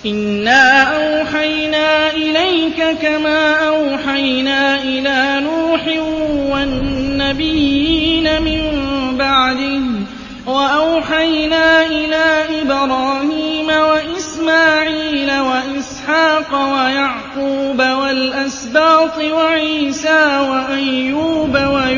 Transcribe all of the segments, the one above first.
إِنَّا أَوْحَيْنَا إِلَيْكَ كَمَا أَوْحَيْنَا إِلَىٰ نُوحٍ وَالنَّبِيِّينَ مِن بَعْدِهِ وَأَوْحَيْنَا إِلَىٰ إِبْرَاهِيمَ وَإِسْمَاعِيلَ وَإِسْحَاقَ وَيَعْقُوبَ وَالْأَسْبَاطِ وَعِيسَىٰ وَأَيُّوبَ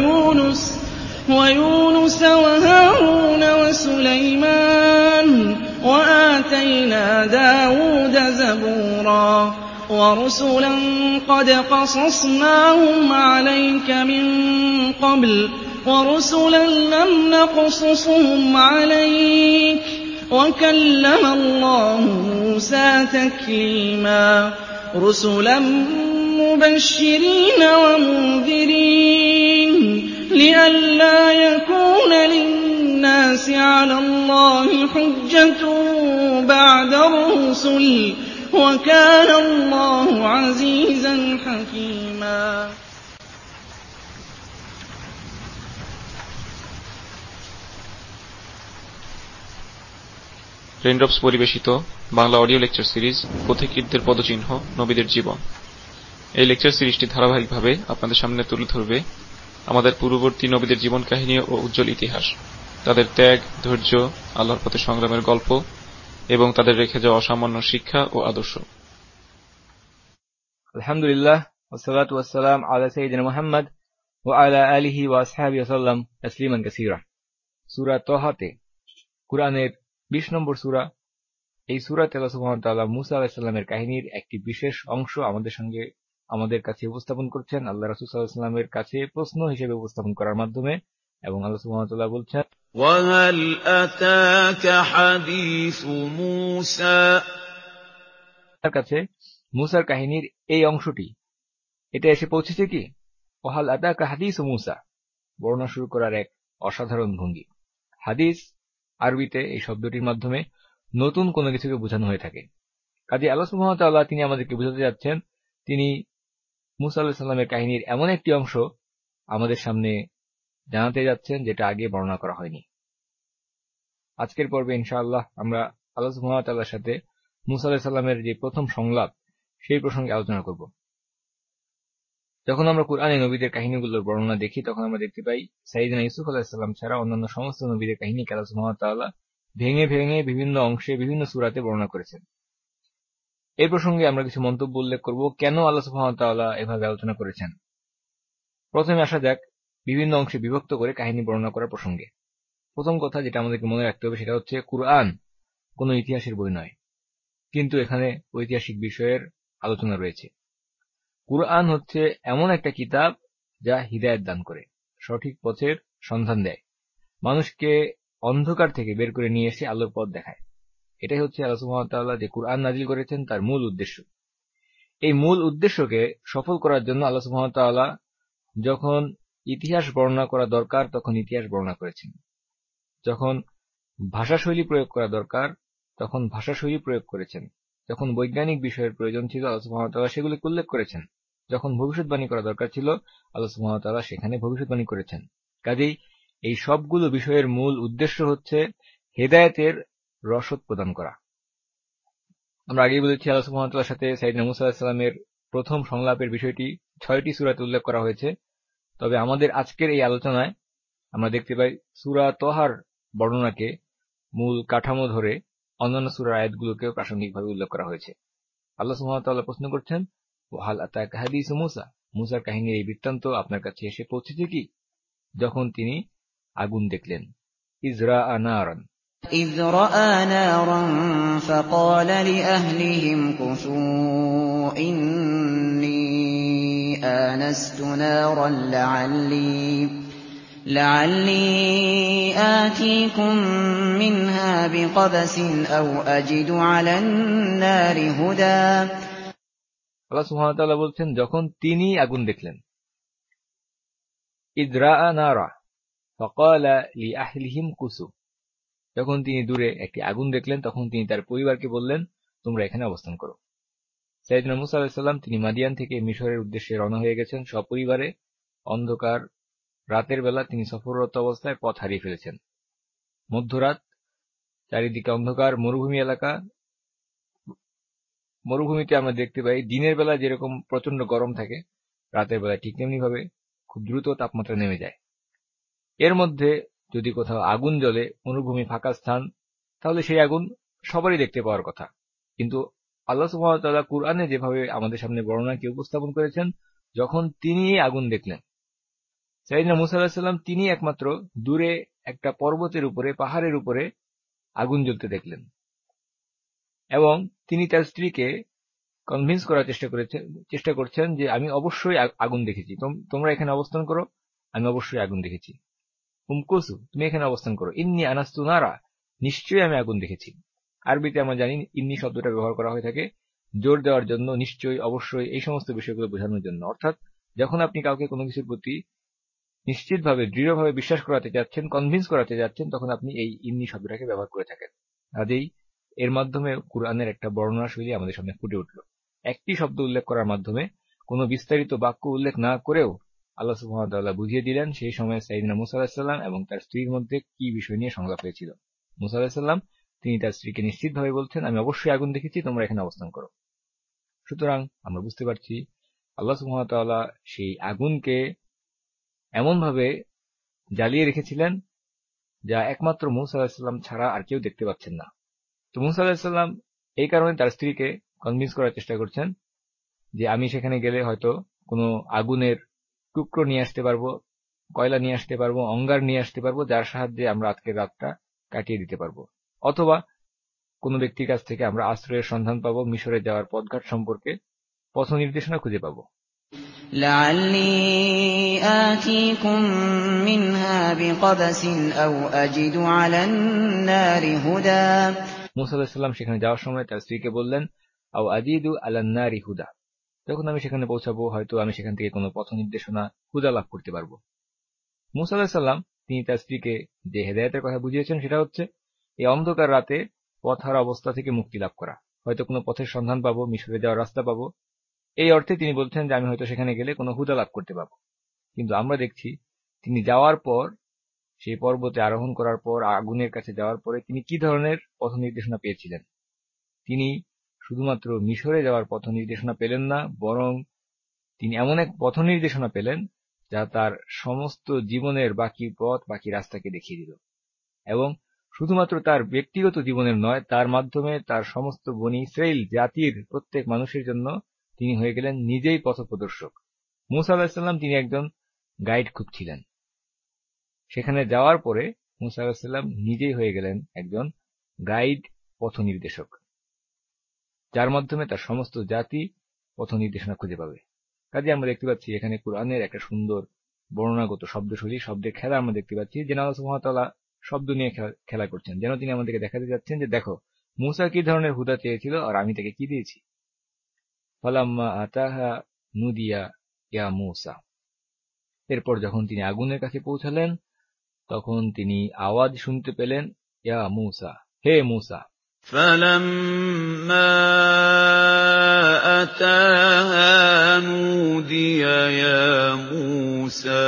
وَيُونُسَ وَهَارُونَ وَسُلَيْمَانَ وَآتَيْنَا دَاوُودَ زَبُورًا وَرُسُلًا قَدْ قَصَصْنَاهُمْ عَلَيْكَ مِن قَبْلُ وَرُسُلًا لَّمْ نَقْصُصْهُمْ عَلَيْكَ وَكَلَّمَ اللَّهُ مُوسَىٰ تَكْلِيمًا رُسُلًا مُّبَشِّرِينَ وَمُنذِرِينَ لِئَلَّا يَكُونَ لِلنَّاسِ عَلَى اللَّهِ حُجَّةٌ بَعْدَ الرُّسُلِ ۚ وَكَانَ اللَّهُ عَزِيزًا حَكِيمًا। Raindrops পরিবেশিত Bangla audio lecture series পথিকৃতদের পদচিহ্ন নবীদের জীবন। এই লেকচার সিরিজটি ধারাবাহিকভাবে আপনাদের সামনে তুলে ধরবে আমাদের পূর্ববর্তী নবীদের জীবন কাহিনী ও উজ্জ্বল ইতিহাস, তাদের ত্যাগ, ধৈর্য, আল্লাহর পথে সংগ্রামের গল্প এবং তাদের রেখে যাওয়া অসামান্য শিক্ষা ও আদর্শ। আলহামদুলিল্লাহ ওয়াসসালাতু ওয়াসসালাম আলা সাইয়্যিদিনা মুহাম্মদ ওয়া আলা আলিহি ওয়া আসহাবিহি ওয়াসাল্লাম তাসলিমান কাসীরা। সূরা তাহাতে কুরআনের 20 নম্বর সূরা। এই সূরাতে আল্লাহ সুবহানাহু ওয়া তাআলা মুসা আলাইহিস সালামের কাহিনীর একটি বিশেষ অংশ আমাদের কাছে উপস্থাপন করছেন, আল্লাহ রাসূল সাল্লাল্লাহু আলাইহি ওয়াসাল্লামের কাছে প্রশ্ন হিসেবে উপস্থাপন করার মাধ্যমে। এবং আল্লাহ সুবহানাহু ওয়া তাআলা বলছেন, وَهَلْ أَتَاكَ حَدِيثُ مُوسَىٰ। তার কাছে মুসার কাহিনীর এই অংশটি এটা এসে পৌঁছেছে কি? ওয়াহাল আতাকা হাদিসু মুসা, বর্ণনা শুরু করার এক অসাধারণ ভঙ্গি। হাদিস আরবিতে এই শব্দটির মাধ্যমে নতুন কোনো কিছুকে বোঝানো হয়ে থাকে। কাজে আল্লাহ সুবহানাহু ওয়া তাআলা তিনি আমাদেরকে বোঝাতে যাচ্ছেন, তিনি মুসা আলাইহিস সালামের কাহিনীর এমন একটি অংশ আমাদের সামনে জানাতে যাচ্ছেন যেটা আগে বর্ণনা করা হয়নি। আজকের পর্বে ইনশাআল্লাহ আমরা আল্লাহ সুবহানাহু ওয়া তাআলার সাথে মুসা আলাইহিস সালামের যে প্রথম সংলাপ সেই প্রসঙ্গে আলোচনা করব। যখন আমরা কুরআনে নবীদের কাহিনীগুলোর বর্ণনা দেখি তখন আমরা দেখতে পাই সাইয়েদনা ইউসুফ আলাইহিস সালাম ছাড়া অন্যান্য সমস্ত নবীদের কাহিনীকে আল্লাহ সুবহানাহু ওয়া তাআলা ভেঙে ভেঙে বিভিন্ন অংশে বিভিন্ন সূরাতে বর্ণনা করেছেন। এই প্রসঙ্গে আমরা কিছু মন্তব্য উল্লেখ করব, কেন আল্লাহ সুবহানাহু ওয়া তাআলা এভাবে আলোচনা করেছেন। প্রথমে আসা যাক বিভিন্ন অংশে বিভক্ত করে কাহিনী বর্ণনা করার প্রসঙ্গে। প্রথম কথা যেটা আমাদেরকে মনে রাখতে হবে সেটা হচ্ছে কুরআন কোনো ইতিহাসের বই নয়, কিন্তু এখানে ঐতিহাসিক বিষয়ের আলোচনা রয়েছে। কুরআন হচ্ছে এমন একটা কিতাব যা হিদায়াত দান করে, সঠিক পথের সন্ধান দেয়, মানুষকে অন্ধকার থেকে বের করে নিয়ে এসে আলোর পথ দেখায়। এটাই হচ্ছে আল্লাহ সুবহানাহু ওয়া তাআলা যে কুরআন নাজিল করেছেন তার মূল উদ্দেশ্য। এই মূল উদ্দেশ্যকে সফল করার জন্য আল্লাহ সুবহানাহু ওয়া তাআলা যখন ইতিহাস বর্ণনা করা দরকার তখন ইতিহাস বর্ণনা করেছেন, যখন ভাষাশৈলী প্রয়োগ করা দরকার তখন ভাষাশৈলী প্রয়োগ করেছেন, যখন বৈজ্ঞানিক বিষয়ের প্রয়োজন ছিল আল্লাহ সুবহানাহু ওয়া তাআলা সেগুলিকে উল্লেখ করেছেন, যখন ভবিষ্যৎবাণী করা দরকার ছিল আল্লাহ সুবহানাহু ওয়া তাআলা সেখানে ভবিষ্যৎবাণী করেছেন। কাজেই এই সবগুলো বিষয়ের মূল উদ্দেশ্য হচ্ছে হেদায়েতের রসদ প্রদান করা। আমরা আগেই বলেছি আল্লাহ সুবহানাহু ওয়া তাআলার সাথে সাইয়েদনা মুসা আলাইহিস সালামের প্রথম সংলাপের বিষয়টি 6টি সূরাতে উল্লেখ করা হয়েছে। তবে আমাদের আজকের এই আলোচনায় আমরা দেখতে পাই সূরা তাহার বর্ণনাকে মূল কাঠামো ধরে অন্যান্য সূরার আয়াতগুলোকেও প্রাসঙ্গিকভাবে উল্লেখ করা হয়েছে। আল্লাহ সুবহানাহু ওয়া তাআলা প্রশ্ন করছেন, ওয়াহাল আতাকা হাদিসু মুসা, মুসার কাহিনীর এই বৃত্তান্ত আপনার কাছে এসে পৌঁছেছে কি? যখন তিনি আগুন দেখলেন। ইজরাআ নারান, إذ رأى نارا فقال لأهلهم كثوا إني آنست نارا لعلي آتيكم منها بقبس أو أجد على النار هدى। আল্লাহ সুবহানাহু ওয়া তাআলা বলছেন যখন তিনি আগুন দেখলেন। ইজরাআ নারা ফাকালা লিআহলিহিম কুসু, যখন তিনি দূরে একটি আগুন দেখলেন তখন তিনি তার পরিবারকে বললেন তোমরা এখানে অবস্থান করো। সাইয়েদনা মুসা আলাইহিস সালাম তিনি মাদিয়ান থেকে মিশরের উদ্দেশ্যে রওনা হয়ে গেছেন সপরিবারে। অন্ধকার রাতের বেলা তিনি সফররত অবস্থায় পথ হারিয়ে ফেলেছেন। মধ্যরাত, চারিদিকে অন্ধকার, মরুভূমি এলাকা, মরুভূমিতে আমরা দেখতে পাই দিনের বেলা যেরকম প্রচন্ড গরম থাকে, রাতের বেলা ঠিক তেমনি ভাবে খুব দ্রুত তাপমাত্রা নেমে যায়। এর মধ্যে যদি কোথাও আগুন জ্বলে, মরুভূমি ফাঁকা স্থান, তাহলে সেই আগুন সবারই দেখতে পাওয়ার কথা। কিন্তু আল্লাহ সুবহানাহু ওয়া তাআলা কুরআনে যেভাবে আমাদের সামনে বর্ণনাকে উপস্থাপন করেছেন, যখন তিনি আগুন দেখলেন, সাইয়েদনা মূসা আলাইহিস সালাম তিনি একমাত্র দূরে একটা পর্বতের উপরে, পাহাড়ের উপরে আগুন জ্বলতে দেখলেন এবং তিনি তার স্ত্রীকে কনভিন্স করার চেষ্টা করছেন যে আমি অবশ্যই আগুন দেখেছি, তোমরা এখানে অবস্থান করো, আমি অবশ্যই আগুন দেখেছি। উমকুসু, তুমি এখানে অবস্থান করো, ইন্নী আনাস্তু নারা, নিশ্চয়ই আমি আগুন দেখেছি। আরবিতে আমরা জানি ইন্নী শব্দটা ব্যবহার করা হয়ে থাকে জোর দেওয়ার জন্য, নিশ্চয়ই, অবশ্যই, এই সমস্ত বিষয়গুলো বোঝানোর জন্য। অর্থাৎ যখন আপনি কাউকে কোনো কিছুর প্রতি নিশ্চিতভাবে, দৃঢ়ভাবে বিশ্বাস করাতে যাচ্ছেন, কনভিন্স করাতে যাচ্ছেন, তখন আপনি এই ইন্নী শব্দটাকে ব্যবহার করে থাকেন। কাজেই এর মাধ্যমে কুরআনের একটা বর্ণনা শৈলী আমাদের সামনে ফুটে উঠল। একটি শব্দ উল্লেখ করার মাধ্যমে কোনো বিস্তারিত বাক্য উল্লেখ না করেও আল্লাহ সুবহানাহু ওয়া তাআলা বুঝিয়ে দিলেন সেই সময় সাইয়েদনা মূসা আলাইহিস সালাম এবং তার স্ত্রীর মধ্যে কি বিষয় নিয়ে সংলাপ হয়েছিল। মূসা আলাইহিস সালাম তিনি তার স্ত্রীকে নিশ্চিতভাবে বলছেন, আমি অবশ্যই আগুন দেখেছি, তোমরা এখানে অবস্থান করো। সুতরাং আমরা বুঝতে পারছি আল্লাহ সুবহানাহু ওয়া তাআলা সেই আগুনকে এমনভাবে জ্বালিয়ে রেখেছিলেন যা একমাত্র মূসা আলাইহিস সালাম ছাড়া আর কেউ দেখতে পাচ্ছেন না। তো মূসা আলাইহিস সালাম এই কারণে তার স্ত্রীকে কনভিন্স করার চেষ্টা করছেন যে আমি সেখানে গেলে হয়তো কোনো আগুনের টুকরো নিয়ে আসতে পারবো, কয়লা নিয়ে আসতে পারবো, অঙ্গার নিয়ে আসতে পারবো, যার সাহায্যে আমরা আজকের রাতটা কাটিয়ে দিতে পারবো। অথবা কোনো ব্যক্তির কাছ থেকে আমরা আশ্রয়ের সন্ধান পাবো, মিশরে যাওয়ার পথঘাট সম্পর্কে পথ নির্দেশনা খুঁজে পাবো। لعلي آتيكم منها بقبس أو أجد على النار هدى মূসা আলাইহিস সালাম সেখানে যাওয়ার সময় তার স্ত্রীকে বললেন, আও আজিদু আলান নারি হুদা, যখন আমি সেখানে পৌঁছাবো হয়তো আমি সেখান থেকে কোনো পথ নির্দেশনা, হুদা লাভ করতে পারবো। মূসা আলাইহিস সালাম তিনি তার স্ত্রীকে যে হেদায়েতের কথা বুঝিয়েছেন সেটা হচ্ছে এই অন্ধকার রাতে পথহারা অবস্থা থেকে মুক্তি লাভ করা, হয়তো কোনো পথের সন্ধান পাবো, মিশরে যাওয়ার রাস্তা পাবো, এই অর্থে তিনি বলছেন যে আমি হয়তো সেখানে গেলে কোনো হুদা লাভ করতে পারবো। কিন্তু আমরা দেখছি তিনি যাওয়ার পর, সেই পর্বতে আরোহণ করার পর, আগুনের কাছে যাওয়ার পরে তিনি কি ধরনের পথ নির্দেশনা পেয়েছিলেন। তিনি শুধুমাত্র মিশরে যাওয়ার পথ নির্দেশনা পেলেন না, বরং তিনি এমন এক পথ নির্দেশনা পেলেন যা তার সমস্ত জীবনের বাকি পথ, বাকি রাস্তাকে দেখিয়ে দিল। এবং শুধুমাত্র তার ব্যক্তিগত জীবনের নয়, তার মাধ্যমে তার সমস্ত বনি ইসরাইল জাতির প্রত্যেক মানুষের জন্য তিনি হয়ে গেলেন নিজেই পথপ্রদর্শক। মূসা আলাইহিস সালাম তিনি একজন গাইড খুঁজছিলেন, সেখানে যাওয়ার পরে মূসা আলাইহিস সালাম নিজেই হয়ে গেলেন একজন গাইড, পথ নির্দেশক, যার মাধ্যমে তার সমস্ত জাতি পথ নির্দেশনা খুঁজে পাবে। কাজে আমরা দেখতে পাচ্ছি এখানে কুরআনের একটা সুন্দর বর্ণনাগত শব্দশৈলী, শব্দের খেলা আমরা দেখতে পাচ্ছি, যেন আল্লাহ সুবহানাহু ওয়া তাআলা শব্দ নিয়ে খেলা করছেন, যেন তিনি আমাদেরকে দেখাতে যাচ্ছেন যে দেখো মূসা কি ধরনের হুদা চেয়েছিল আর আমি তাকে কি দিয়েছি। ফালাম্মা আতাহা নুদিয়া ইয়া মূসা, এরপর যখন তিনি আগুনের কাছে পৌঁছালেন তখন তিনি আওয়াজ শুনতে পেলেন, ইয়া মূসা, হে মূসা। فَلَمَّا أَتَاهَا نُودِيَ يَا مُوسَىٰ।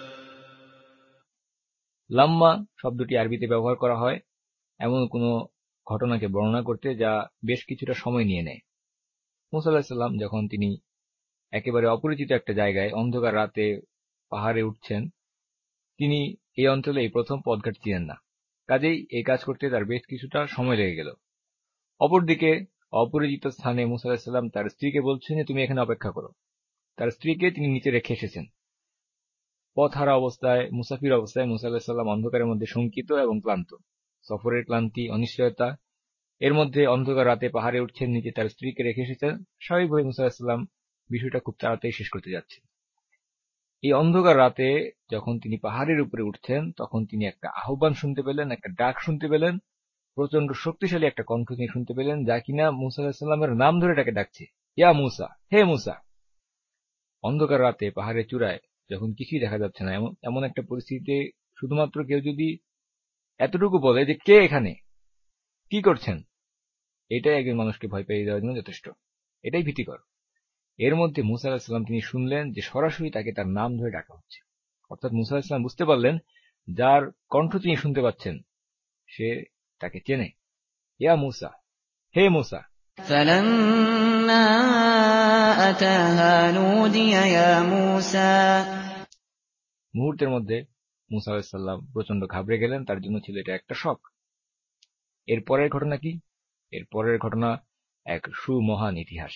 লাম্মা শব্দটি আরবিতে ব্যবহার করা হয় এমন কোনো ঘটনাকে বর্ণনা করতে যা বেশ কিছুটা সময় নিয়ে নেয়। মূসা আলাইহিস সালাম যখন তিনি একেবারে অপরিচিত একটা জায়গায় অন্ধকার রাতে পাহাড়ে উঠছেন, তিনি এই অঞ্চলে এই প্রথম পথঘাট চিনেন না, কাজেই এই কাজ করতে তার বেশ কিছুটা সময় লেগে গেল। অপরদিকে অপরিচিত স্থানে মূসা আলাইহিস সালাম তার স্ত্রীকে বলছেন যে তুমি এখানে অপেক্ষা করো। তার স্ত্রীকে তিনি নিচে রেখে এসেছেন। পথহারা অবস্থায়, মুসাফির অবস্থায় মূসা আলাইহিস সালাম অন্ধকারের মধ্যে শঙ্কিত এবং ক্লান্ত, সফরের ক্লান্তি, অনিশ্চয়তা, এর মধ্যে অন্ধকার রাতে পাহাড়ে উঠছেন, নিচে তার স্ত্রীকে রেখে এসেছেন। স্বাভাবিকভাবে মূসা আলাইহিস সালাম বিষয়টা খুব তাড়াতাড়ি শেষ করতে যাচ্ছেন। এই অন্ধকার রাতে যখন তিনি পাহাড়ের উপরে উঠছেন তখন তিনি একটা আহ্বান শুনতে পেলেন, একটা ডাক শুনতে পেলেন, প্রচন্ড শক্তিশালী একটা কণ্ঠ তিনি শুনতে পেলেন যা কিনা মূসা আলাইহিস সালামের নাম ধরে তাকে ডাকছে, ইয়া মূসা, হে মূসা। অন্ধকার রাতে পাহাড়ের চূড়ায় যখন কিছুই দেখা যাচ্ছে না, এমন একটা পরিস্থিতিতে শুধুমাত্র কেউ যদি এতটুকু বলে যে কে এখানে, কি করছেন, এটাই একজন মানুষকে ভয় পেয়ে দেওয়ার জন্য যথেষ্ট, এটাই ভীতিকর। এর মধ্যে মূসা আলাইহিস সালাম তিনি শুনলেন যে সরাসরি তাকে তার নাম ধরে ডাকা হচ্ছে, অর্থাৎ মূসা আলাইহিস সালাম বুঝতে পারলেন যার কণ্ঠ তিনি শুনতে পাচ্ছেন সে তাকে চেনে। ইয়া মূসা, হে মূসা, فَلَمَّا أَتَاهَا نُودِيَ يَا مُوسَىٰ মুহূর্তের মধ্যে মুসা আলাইহিস সালাম প্রচন্ড ঘাবড়ে গেলেন। তার জন্য ছিল এটা একটা শক। এর পরের ঘটনা কি? এর পরের ঘটনা এক সুমহান ইতিহাস।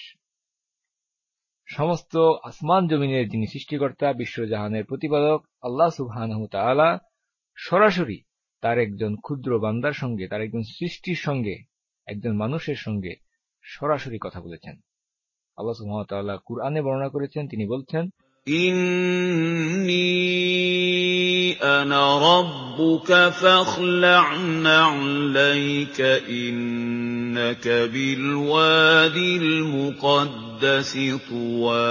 সমস্ত আসমান জমিনের যিনি সৃষ্টিকর্তা, বিশ্বজাহানের প্রতিপালক আল্লাহ সুবহানাহু ওয়া তাআলা সরাসরি তার একজন ক্ষুদ্র বান্দার সঙ্গে, তার একজন সৃষ্টির সঙ্গে, একজন মানুষের সঙ্গে সরাসরি কথা বলেছেন। আল্লাহ সুবহানাহু ওয়া তাআলা কুরআনে বর্ণনা করেছেন, তিনি বলছেন, إِنِّي أَنَا رَبُّكَ فَاخْلَعْ نَعْلَيْكَ إِنَّكَ بِالْوَادِ الْمُقَدَّسِ طُوًى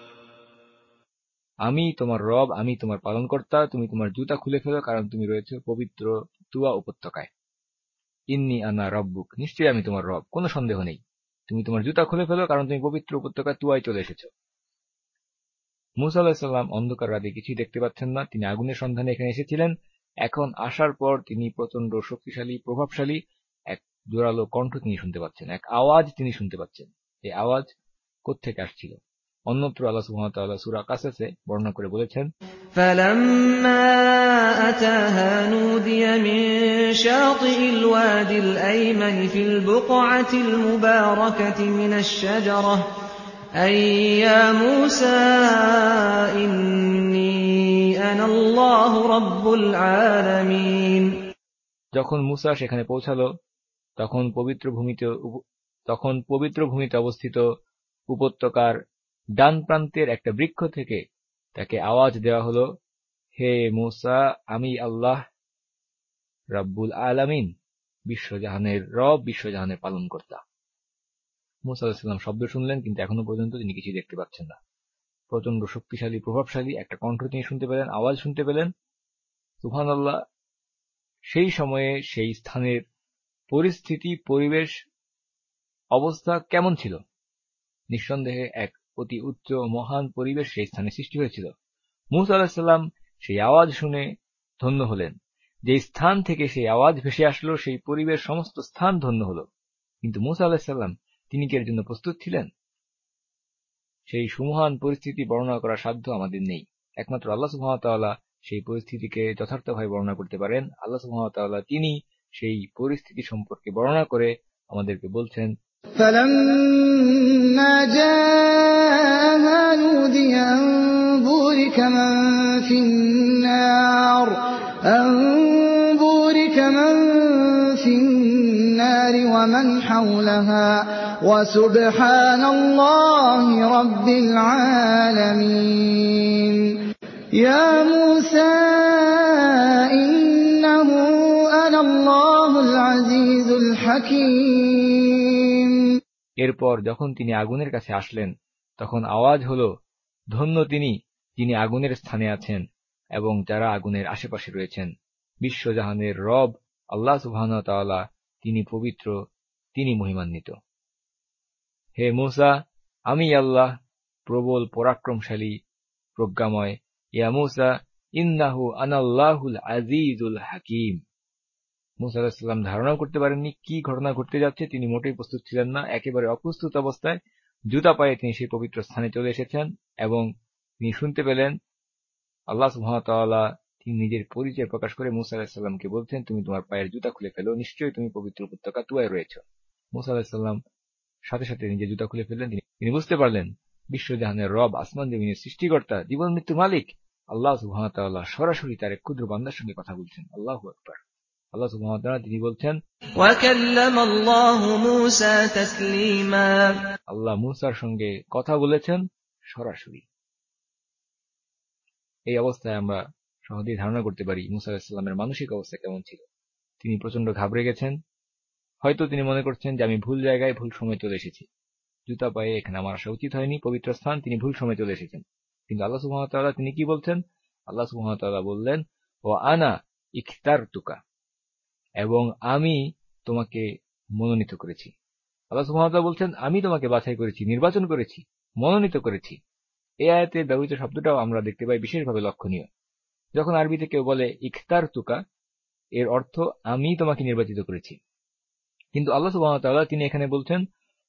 আমি তোমার রব, আমি তোমার পালনকর্তা, তুমি তোমার জুতা খুলে ফেলো, কারণ তুমি রয়েছে পবিত্র তুয়া উপত্যকায়। ইন্নী আনা রব্বুক, নিশ্চয়ই আমি তোমার রব, কোনো সন্দেহ নেই। তুমি তোমার জুতা খুলে ফেলো, কারণ তুমি পবিত্র উপত্যকা তুয়ায় চলে এসেছো। মুসা আলাইহিস সালাম অন্ধকার রাতে কিছুই দেখতে পাচ্ছেন না। তিনি আগুনের সন্ধানে এখানে এসেছিলেন। এখন আসার পর তিনি প্রচন্ড শক্তিশালী, প্রভাবশালী এক জোরালো কণ্ঠ তিনি শুনতে পাচ্ছেন, এক আওয়াজ তিনি শুনতে পাচ্ছেন। এই আওয়াজ কোত্থেকে আসছিল? অন্যত্র আল্লাহ সুবহানাহু ওয়া তাআলা সূরা কাসাসে বর্ণনা করে বলেছেন, فَلَمَّا أَتَاهَا نُودِيَ مِن شَاطِئِ الْوَادِ الْأَيْمَنِ فِي الْبُقْعَةِ الْمُبَارَكَةِ مِنَ الشَّجَرَةِ أَن يَا مُوسَىٰ إِنِّي أَنَا اللَّهُ رَبُّ الْعَالَمِينَ। যখন মুসা সেখানে পৌঁছালো, তখন পবিত্র ভূমিতে অবস্থিত উপত্যকার ডান প্রান্তের একটা বৃক্ষ থেকে তাকে আওয়াজ দেওয়া হলো, হে মুসা, আমি আল্লাহ রাব্বুল আলামিন, বিশ্বজাহানের রব, বিশ্বজাহানের পালনকর্তা। মুসা আলাইহিস সালাম শব্দ শুনলেন, কিন্তু এখনো পর্যন্ত তিনি কিছুই দেখতে পাচ্ছেন না। প্রচন্ড শক্তিশালী, প্রভাবশালী একটা কণ্ঠ তিনি শুনতে পেলেন, আওয়াজ শুনতে পেলেন। সুবহানাল্লাহ। সেই সময়ে সেই স্থানের পরিস্থিতি, পরিবেশ, অবস্থা কেমন ছিল? নিঃসন্দেহে এক অতি উচ্চ মহান পরিবেশ সেই স্থানে সৃষ্টি হয়েছিল। মুসা আলাইহিস সালাম সেই আওয়াজ শুনে ধন্য হলেন। যে স্থান থেকে সেই আওয়াজ ভেসে আসলো, সেই পরিবেশ, সমস্ত স্থান ধন্য হলো। কিন্তু মুসা আলাইহিস সালাম, তিনি কি এর জন্য প্রস্তুত ছিলেন? সেই সুমহান পরিস্থিতি বর্ণনা করার সাধ্য আমাদের নেই। একমাত্র আল্লাহ সুবহানাহু ওয়া তাআলা সেই পরিস্থিতিকে যথার্থভাবে বর্ণনা করতে পারেন। আল্লাহ সুবহানাহু ওয়া তাআলা তিনি সেই পরিস্থিতি সম্পর্কে বর্ণনা করে আমাদেরকে বলছেন, فَلَمَّا جَاءَهَا نُودِيَ أَن بُورِكَ مَن فِي النَّارِ وَمَنْ حَوْلَهَا وَسُبْحَانَ اللَّهِ رَبِّ الْعَالَمِينَ يَا مُوسَىٰ إِنَّهُ أَنَا اللَّهُ الْعَزِيزُ الْحَكِيمُ। এরপর যখন তিনি আগুনের কাছে আসলেন, তখন আওয়াজ হলো, ধন্য তিনি যিনি আগুনের স্থানে আছেন এবং যারা আগুনের আশেপাশে রয়েছেন। বিশ্বজাহানের রব আল্লাহ সুবহানাহু ওয়া তাআলা, তিনি পবিত্র, তিনি মহিমান্বিত। হে মুসা, আমি আল্লাহ প্রবল, পরাক্রমশালী, প্রজ্ঞাময়। ইয়া মুসা ইন্নাহু আনাল্লাহুল আজিজুল হাকিম। মুসা আলাইহিস সালাম ধারণা করতে পারেননি কি ঘটনা ঘটতে যাচ্ছে। তিনি মোটেই প্রস্তুত ছিলেন না। একেবারে অপ্রস্তুত অবস্থায় জুতা পায়ে তিনি সেই পবিত্র স্থানে চলে এসেছেন এবং তিনি শুনতে পেলেন আল্লাহ সুবহানাহু ওয়া তাআলা তিনি নিজের পরিচয় প্রকাশ করে মুসা আলাইহিস সালামকে বলছেন, তুমি তোমার পায়ের জুতা খুলে ফেলো, নিশ্চয়ই তুমি পবিত্র উপত্যকা তুয়ায় রয়েছ। মুসা আলাইহিস সালাম সাথে সাথে নিজের জুতা খুলে ফেললেন। তিনি বুঝতে পারলেন বিশ্বজাহানের রব, আসমান জমিনের সৃষ্টিকর্তা, জীবন মৃত্যু মালিক আল্লাহ সুবহানাহু ওয়া তাআলা সরাসরি তার এক ক্ষুদ্র বান্দার সঙ্গে কথা বলছেন। আল্লাহু আকবার। আল্লাহ সুবহানাহু ওয়া তাআলা তিনি বলছেন, وَكَلَّمَ اللَّهُ مُوسَىٰ تَكْلِيمًا। আল্লাহ মুসার সঙ্গে কথা বলেছেন সরাসরি। এই অবস্থায় আমরা সহজেই ধারণা করতে পারি মুসা আলাইহিস সালামের মানসিক অবস্থা কেমন ছিল। তিনি প্রচন্ড ঘাবড়ে গেছেন। হয়তো তিনি মনে করছেন যে আমি ভুল জায়গায়, ভুল সময় চলে এসেছি, জুতা পায়ে এখানে আমার আসা উচিত হয়নি, পবিত্র স্থান, তিনি ভুল সময় চলে এসেছেন। কিন্তু আল্লাহ সুবহানাহু ওয়া তাআলা তিনি কি বলছেন? আল্লাহ সুবহানাহু ওয়া তাআলা বললেন, ওয়া আনা ইখতারতুকা, এবং আমি তোমাকে মনোনীত করেছি। আল্লাহ সুবহানাহু ওয়া তাআলা বলছেন, আমি তোমাকে বাছাই করেছি, নির্বাচন করেছি, মনোনীত করেছি। এই আয়াতে ব্যবহৃত শব্দটাও আমরা দেখতে পাই বিশেষভাবে লক্ষণীয়। যখন আরবিতে কেউ বলে ইখতারতুকা, এর অর্থ আমি তোমাকে নির্বাচিত করেছি। কিন্তু আল্লাহ সুবহানাহু ওয়া তাআলা তিনি এখানে বলছেন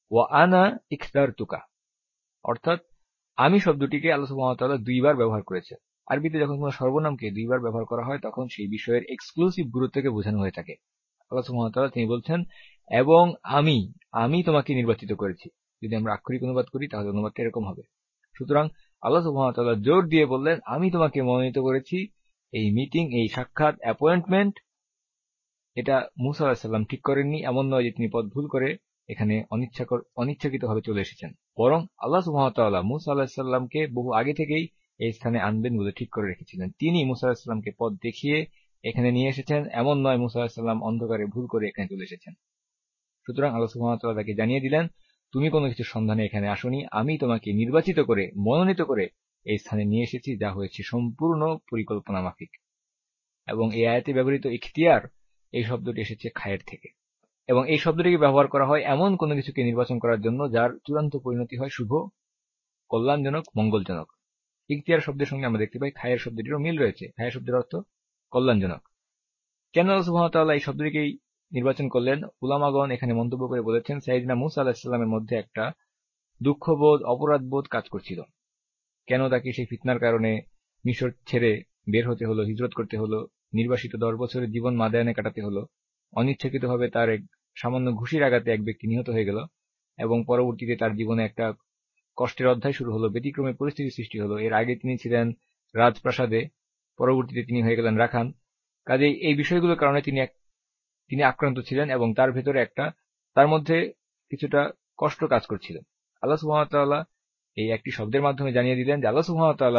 ওয়া আনা ইখতারতুকা, অর্থাৎ আমি শব্দটিকে আল্লাহ সুবহানাহু ওয়া তাআলা দুইবার ব্যবহার করেছে। আরবিতে যখন কোনো সর্বনামকে দুইবার ব্যবহার করা হয় তখন সেই বিষয়ের এক্সক্লুসিভ গুরুত্বকে বোঝানো হয়ে থাকে। আল্লাহ সুবহানাহু ওয়া তাআলা তিনি বলছেন, এবং আমি তোমাকে নির্বাচিত করেছি। যদি আমরা আক্ষরিক অনুবাদ করি তাহলে অনুবাদটা এরকম হবে। সুতরাং আল্লাহ সুবহানাহু ওয়া তাআলা জোর দিয়ে বললেন, আমি তোমাকে মনোনীত করেছি। এই মিটিং, এই সাক্ষাৎ, অ্যাপয়েন্টমেন্ট, এটা মুসা আলাইহিস সালাম ঠিক করেননি। এমন নয় যে তিনি পথ ভুল করে এখানে অনিচ্ছাকৃতভাবে চলে এসেছেন, বরং আল্লাহ সুবহানাহু ওয়া তাআলা মুসা আলাইহিস সালামকে বহু আগে থেকেই এই স্থানে আনবেন বলে ঠিক করে রেখেছিলেন। তিনি মুসা আলাইহিস সালামকে পথ দেখিয়ে এখানে নিয়ে এসেছেন, এমন নয় মুসা আলাইহিস সালাম অন্ধকারে ভুল করে এখানে চলে এসেছেন। সুতরাং আল্লাহ সুবহানাহু ওয়া তাআলা তাকে জানিয়ে দিলেন, তুমি কোনো কিছুর সন্ধানে এখানে আসোনি, আমি তোমাকে নির্বাচিত করে, মনোনীত করে এই স্থানে নিয়ে এসেছি, যা হয়েছে সম্পূর্ণ পরিকল্পনা মাফিক। এবং এই আয়াতে ব্যবহৃত ইখতিয়ার, এই শব্দটি এসেছে খায়ের থেকে, এবং এই শব্দটিকে ব্যবহার করা হয় এমন কোনো কিছুকে নির্বাচন করার জন্য যার চূড়ান্ত পরিণতি হয় শুভ, কল্যাণজনক, মঙ্গলজনক। ইখতিয়ার শব্দের সঙ্গে আমরা দেখতে পাই খায়ের শব্দটিরও মিল রয়েছে। খায়ের শব্দের অর্থ কল্যাণজনক। কেন আল্লাহ সুবহানাহু ওয়া তাআলা এই শব্দটিকেই নির্বাচন করলেন? উলামাগণ এখানে মন্তব্য করে বলেছেন, সাইয়েদনা মুসা আলাইহিস সালামের মধ্যে একটা দুঃখবোধ, অপরাধবোধ কাজ করছিল। কেন তাকে সেই ফিতনার কারণে মিশর ছেড়ে বের হতে হলো, হিজরত করতে হলো, নির্বাসিত 10 বছরের জীবন মাদায়ানে কাটাতে হলো, অনিচ্ছাকৃতভাবে তার এক সামান্য ঘুষির আঘাতে এক ব্যক্তি নিহত হয়ে গেল, এবং পরবর্তীতে তার জীবনে একটা কষ্টের অধ্যায় শুরু হলো, ব্যতিক্রমী পরিস্থিতি সৃষ্টি হলো। এর আগে তিনি ছিলেন রাজপ্রাসাদে, পরবর্তীতে তিনি হয়ে গেলেন রাখান। কাজেই এই বিষয়গুলোর কারণে তিনি আক্রান্ত ছিলেন, এবং তার ভেতরে তার মধ্যে কিছুটা কষ্ট কাজ করছিল। আল্লাহ সুবহানাহু ওয়া তাআলা এই একটি শব্দের মাধ্যমে জানিয়ে দিলেন যে আল্লাহ সুবহানাহু ওয়া তাআলা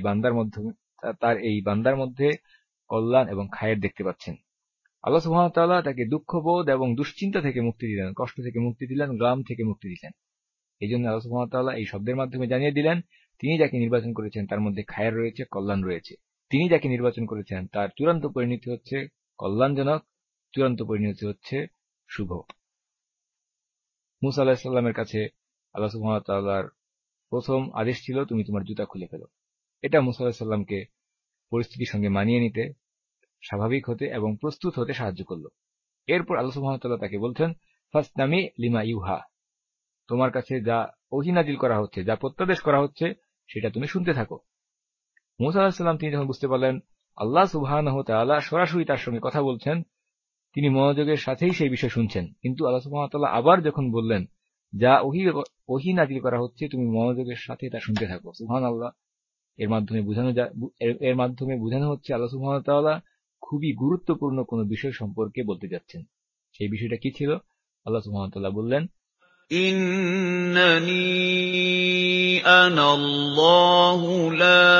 তার এই বান্দার মধ্যে কল্যাণ এবং খায়ের দেখতে পাচ্ছেন। আল্লাহ সুবহানাহু ওয়া তাআলা তাকে দুঃখবোধ এবং দুশ্চিন্তা থেকে মুক্তি দিলেন, কষ্ট থেকে মুক্তি দিলেন, গ্লাম থেকে মুক্তি দিলেন। এই জন্য আল্লাহ সুবহানাহু ওয়া তাআলা এই শব্দের মাধ্যমে জানিয়ে দিলেন, তিনি যাকে নির্বাচন করেছেন তার মধ্যে খায়ের রয়েছে, কল্যাণ রয়েছে। তিনি যাকে নির্বাচন করেছেন তার চূড়ান্ত পরিণতি হচ্ছে কল্যাণজনক, চূড়ান্ত পরিণতি হচ্ছে শুভ। মুসা আলাইহিস সালামের কাছে আল্লাহ সুবহানাহু ওয়া তাআলার প্রথম আদেশ ছিল, তুমি তোমার জুতা খুলে ফেলো। এটা মুসা আলাইহিস সালামকে পরিস্থিতির সঙ্গে মানিয়ে নিতে, স্বাভাবিক হতে এবং প্রস্তুত হতে সাহায্য করল। এরপর আল্লাহ সুবহানাহু ওয়া তাআলা তাকে বলছেন, ফাসতামি লিমা ইউহা, তোমার কাছে যা ওহী নাজিল করা হচ্ছে, যা প্রত্যাদেশ করা হচ্ছে, সেটা তুমি শুনতে থাকো। মুসা আলাইহিস সালাম তিনি যখন বুঝতে পারলেন আল্লাহ সুবহানাহু ওয়া তাআলা সরাসরি তার সঙ্গে কথা বলছেন, তিনি মনোযোগের সাথেই সেই বিষয় শুনছেন। কিন্তু আল্লাহ সুবহানাহু ওয়া তাআলা আবার যখন বললেন, যা ওহী নাজিল করা হচ্ছে, তুমি মনোযোগের সাথে তা শুনতে থাকো। সুবহানাল্লাহ। এর মাধ্যমে বোঝানো হচ্ছে আল্লাহ সুবহানাহু ওয়া তাআলা খুবই গুরুত্বপূর্ণ কোনো বিষয় সম্পর্কে বলতে যাচ্ছেন। সেই বিষয়টা কি ছিল? আল্লাহ সুবহানাহু ওয়া তাআলা বললেন, ইন্নানী আনা আল্লাহু লা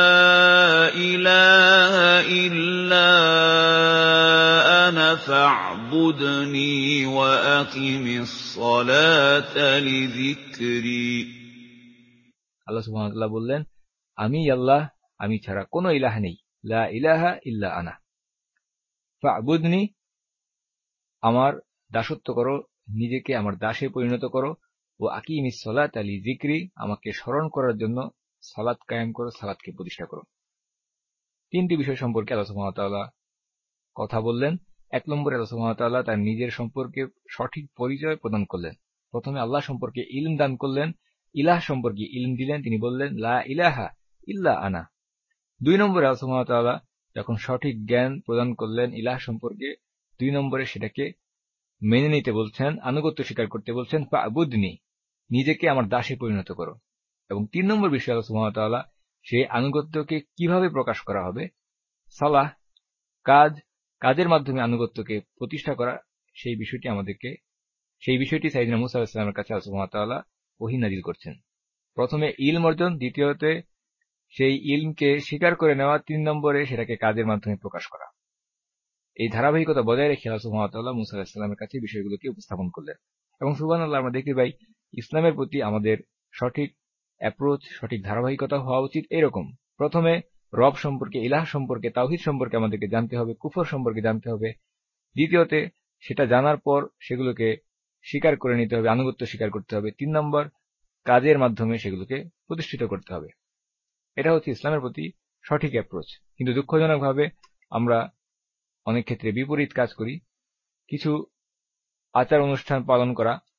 ইলাহা ইল্লা আনা ফা'বুদনি ওয়া আকিমিস সালাতা লিযিকরি। আল্লাহ সুবহানাহু ওয়া তাআলা বললেন, আমি আল্লাহ, আমি ছাড়া কোনো ইলাহ নেই, লা ইলাহা ইল্লা আনা ফা'বুদনি, আমার দাসত্ব করো, নিজেকে আমার দাসে পরিণত করো, ও আকিমিস সালাতা লিযিকরি, আমাকে স্মরণ করার জন্য সালাত কায়েম করো, সালাতকে প্রতিষ্ঠা করো। তিনটি বিষয় সম্পর্কে আল্লাহ সুবহানাহু ওয়া তাআলা কথা বললেন। এক নম্বরে আল্লাহ সুবহানাহু ওয়া তাআলা তার নিজের সম্পর্কে সঠিক পরিচয় প্রদান করলেন। প্রথমে আল্লাহ সম্পর্কে ইলম দান করলেন, ইলাহ সম্পর্কে ইলম দিলেন, তিনি বললেন লা ইলাহা ইল্লা আনা। দুই নম্বরে আল্লাহ সুবহানাহু ওয়া তাআলা যখন সঠিক জ্ঞান প্রদান করলেন ইলাহ সম্পর্কে, দুই নম্বরে সেটাকে মেনে নিতে বলছেন, আনুগত্য স্বীকার করতে বলছেন, ফা'বুদনি, নিজেকে আমার দাসে পরিণত করো। এবং তিন নম্বর বিষয় আল্লাহ সুবহানাহু ওয়া তাআলা সেই আনুগত্যকে কিভাবে প্রকাশ করা হবে, সালাহ, কাজের মাধ্যমে আনুগত্যকে প্রতিষ্ঠা করা, সেই বিষয়টি সাইয়েদনা মুসা আলাইহিস সালামের কাছে আল্লাহ সুবহানাহু ওয়া তাআলা ওহী নাযিল করছেন। প্রথমে ইলম অর্জন, দ্বিতীয়তে সেই ইলমকে স্বীকার করে নেওয়া, তিন নম্বরে সেটাকে কাজের মাধ্যমে প্রকাশ করা। এই ধারাবাহিকতা বজায় রেখে আল্লাহ সুবহানাহু ওয়া তাআলা মুসা আলাইহিস সালামের কাছে বিষয়গুলোকে উপস্থাপন করলেন। এবং সুবহানাল্লাহ, আমরা দেখতে পাই ইসলামের প্রতি আমাদের সঠিক অ্যাপ্রোচ, সঠিক ধারাবাহিকতা হওয়া উচিত এরকম। প্রথমে রব সম্পর্কে, ইলাহ সম্পর্কে, তাওহীদ সম্পর্কে আমাদেরকে জানতে হবে, কুফর সম্পর্কে জানতে হবে। দ্বিতীয়তে সেটা জানার পর সেগুলোকে স্বীকার করে নিতে হবে, আনুগত্য স্বীকার করতে হবে। তিন নম্বর, কাজের মাধ্যমে সেগুলোকে প্রতিষ্ঠিত করতে হবে। এটা হচ্ছে ইসলামের প্রতি সঠিক অ্যাপ্রোচ। কিন্তু দুঃখজনকভাবে আমরা অনেক ক্ষেত্রে বিপরীত কাজ করি। কিছু আচার অনুষ্ঠান পালন করা,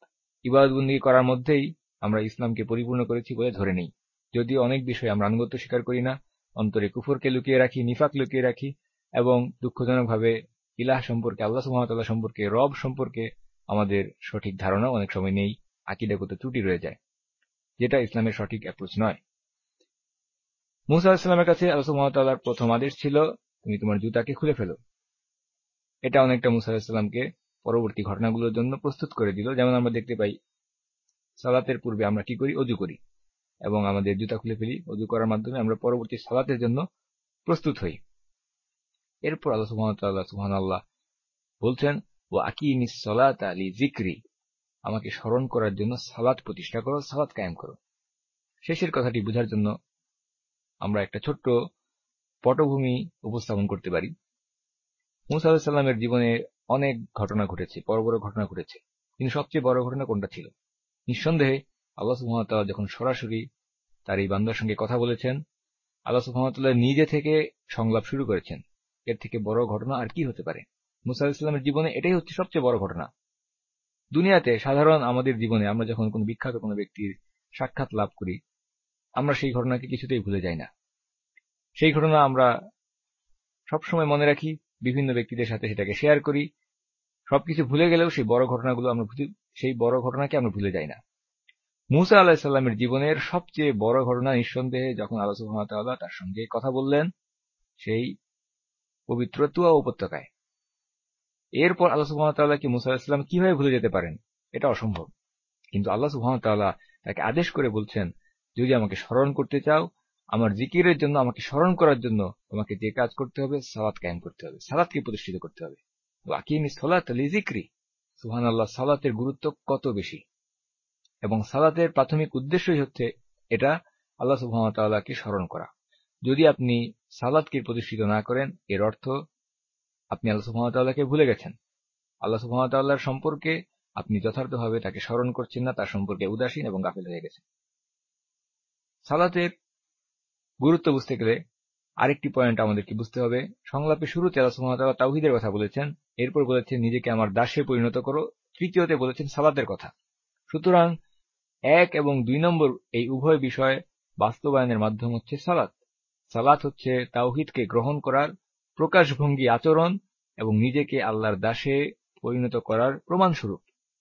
ইবাদতবন্দেগী করার মধ্যেই আমরা ইসলামকে পরিপূর্ণ করেছি বলে ধরে নেই। যদিও অনেক বিষয়ে আমরা আনুগত্য স্বীকার করি না, অন্তরে কুফরকে লুকিয়ে রাখি, নিফাক লুকিয়ে রাখি, এবং দুঃখজনকভাবে ইলাহ সম্পর্কে, আল্লাহ সুবহানাহু ওয়া তাআলা সম্পর্কে, রব সম্পর্কে আমাদের সঠিক ধারণা অনেক সময় নেই, আকীদাগত ত্রুটি রয়ে যায়, যেটা ইসলামের সঠিক অ্যাপ্রোচ নয়। মূসা আলাইহিস সালামের কাছে আল্লাহ সুবহানাহু ওয়া তাআলার প্রথম আদেশ ছিল, তুমি তোমার জুতাকে খুলে ফেলো। এটা অনেকটা মূসা আলাইহিস সালামকে পরবর্তী ঘটনাগুলোর জন্য প্রস্তুত করে দিল। যেমন আমরা দেখতে পাই, সালাতের পূর্বে আমরা কি করি? অজু করি এবং আমাদের জুতা খুলে ফেলি। অজু করার মাধ্যমে আমরা পরবর্তী সালাতের জন্য প্রস্তুত হই। এরপর আল্লাহ সুবহানাহু ওয়া তাআলা সুবহানাল্লাহ বলছেন, ওয়া আকিমিস সালাতা লিযিকরি, আমাকে স্মরণ করার জন্য সালাত প্রতিষ্ঠা করো, সালাত কায়েম করো। শেষের কথাটি বোঝার জন্য আমরা একটা ছোট্ট পটভূমি উপস্থাপন করতে পারি। মূসা আলাইহিস সালামের জীবনে অনেক ঘটনা ঘটেছে, বড় বড় ঘটনা ঘটেছে, কিন্তু সবচেয়ে বড় ঘটনা কোনটা ছিল? নিঃসন্দেহে আল্লাহ সুবহানাহু ওয়া তাআলা যখন সরাসরি তার এই বান্দার সঙ্গে কথা বলেছেন, আল্লাহ সুবহানাহু ওয়া তাআলা নিজে থেকে সংলাপ শুরু করেছেন। এর থেকে বড় ঘটনা আর কি হতে পারে? মূসা আলাইহিস সালামের জীবনে এটাই হচ্ছে সবচেয়ে বড় ঘটনা। দুনিয়াতে সাধারণ আমাদের জীবনে আমরা যখন কোনো বিখ্যাত কোনো ব্যক্তির সাক্ষাৎ লাভ করি, আমরা সেই ঘটনাকে কিছুতেই ভুলে যাই না। সেই ঘটনা আমরা সবসময় মনে রাখি, বিভিন্ন ব্যক্তিদের সাথে সেটাকে শেয়ার করি। সবকিছু ভুলে গেলেও সেই বড় ঘটনাকে আমরা ভুলে যাই না। মূসা আলাইহিস সালামের জীবনের সবচেয়ে বড় ঘটনা নিঃসন্দেহে যখন আল্লাহ সুবহানাহু ওয়া তাআলা তার সঙ্গে কথা বললেন সেই পবিত্র তুয়া উপত্যকায়। এরপর আল্লাহ সুবহানাহু ওয়া তাআলা কি মূসা আলাইহিস সালাম কিভাবে ভুলে যেতে পারেন? এটা অসম্ভব। কিন্তু আল্লাহ সুবহানাহু ওয়া তাআলা তাকে আদেশ করে বলছেন, যদি আমাকে স্মরণ করতে চাও, আমার জিকিরের জন্য, আমাকে স্মরণ করার জন্য তোমাকে যে কাজ করতে হবে, সালাত কায়েম করতে হবে, সালাতকে প্রতিষ্ঠিত করতে হবে। ওয়া আকিমিস সালাতা লিযিকরি, সুবহানাল্লাহ, সালাতের গুরুত্ব কত বেশি। এবং সালাতের প্রাথমিক উদ্দেশ্যই হচ্ছে এটা, আল্লাহ সুবহানাহু ওয়া তাআলাকে স্মরণ করা। যদি আপনি সালাতকে প্রতিষ্ঠিত না করেন, এর অর্থ আপনি আল্লাহ সুবহানাহু ওয়া তাআলাকে ভুলে গেছেন। আল্লাহ সুবহানাহু ওয়া তাআলার সম্পর্কে আপনি যথার্থভাবে তাকে স্মরণ করছেন না, তার সম্পর্কে উদাসীন এবং গাফিল হয়ে গেছেন। সালাতের গুরুত্ব বুঝতে গেলে আরেকটি পয়েন্ট আমাদেরকে বুঝতে হবে। সংলাপের শুরুতে আল্লাহ সুবহানাহু ওয়া তাআলা তাওহীদের কথা বলেছেন, এরপর বলেছেন নিজেকে আমার দাসে পরিণত করো, তৃতীয়তে বলেছেন সালাতের কথা। সুতরাং 1 এবং 2 নম্বর এই উভয় বিষয় বাস্তবায়নের মাধ্যম হচ্ছে সালাত। সালাত হচ্ছে তাওহীদকে গ্রহণ করার প্রকাশভঙ্গি, আচরণ এবং নিজেকে আল্লাহর দাসে পরিণত করার প্রমাণস্বরূপ।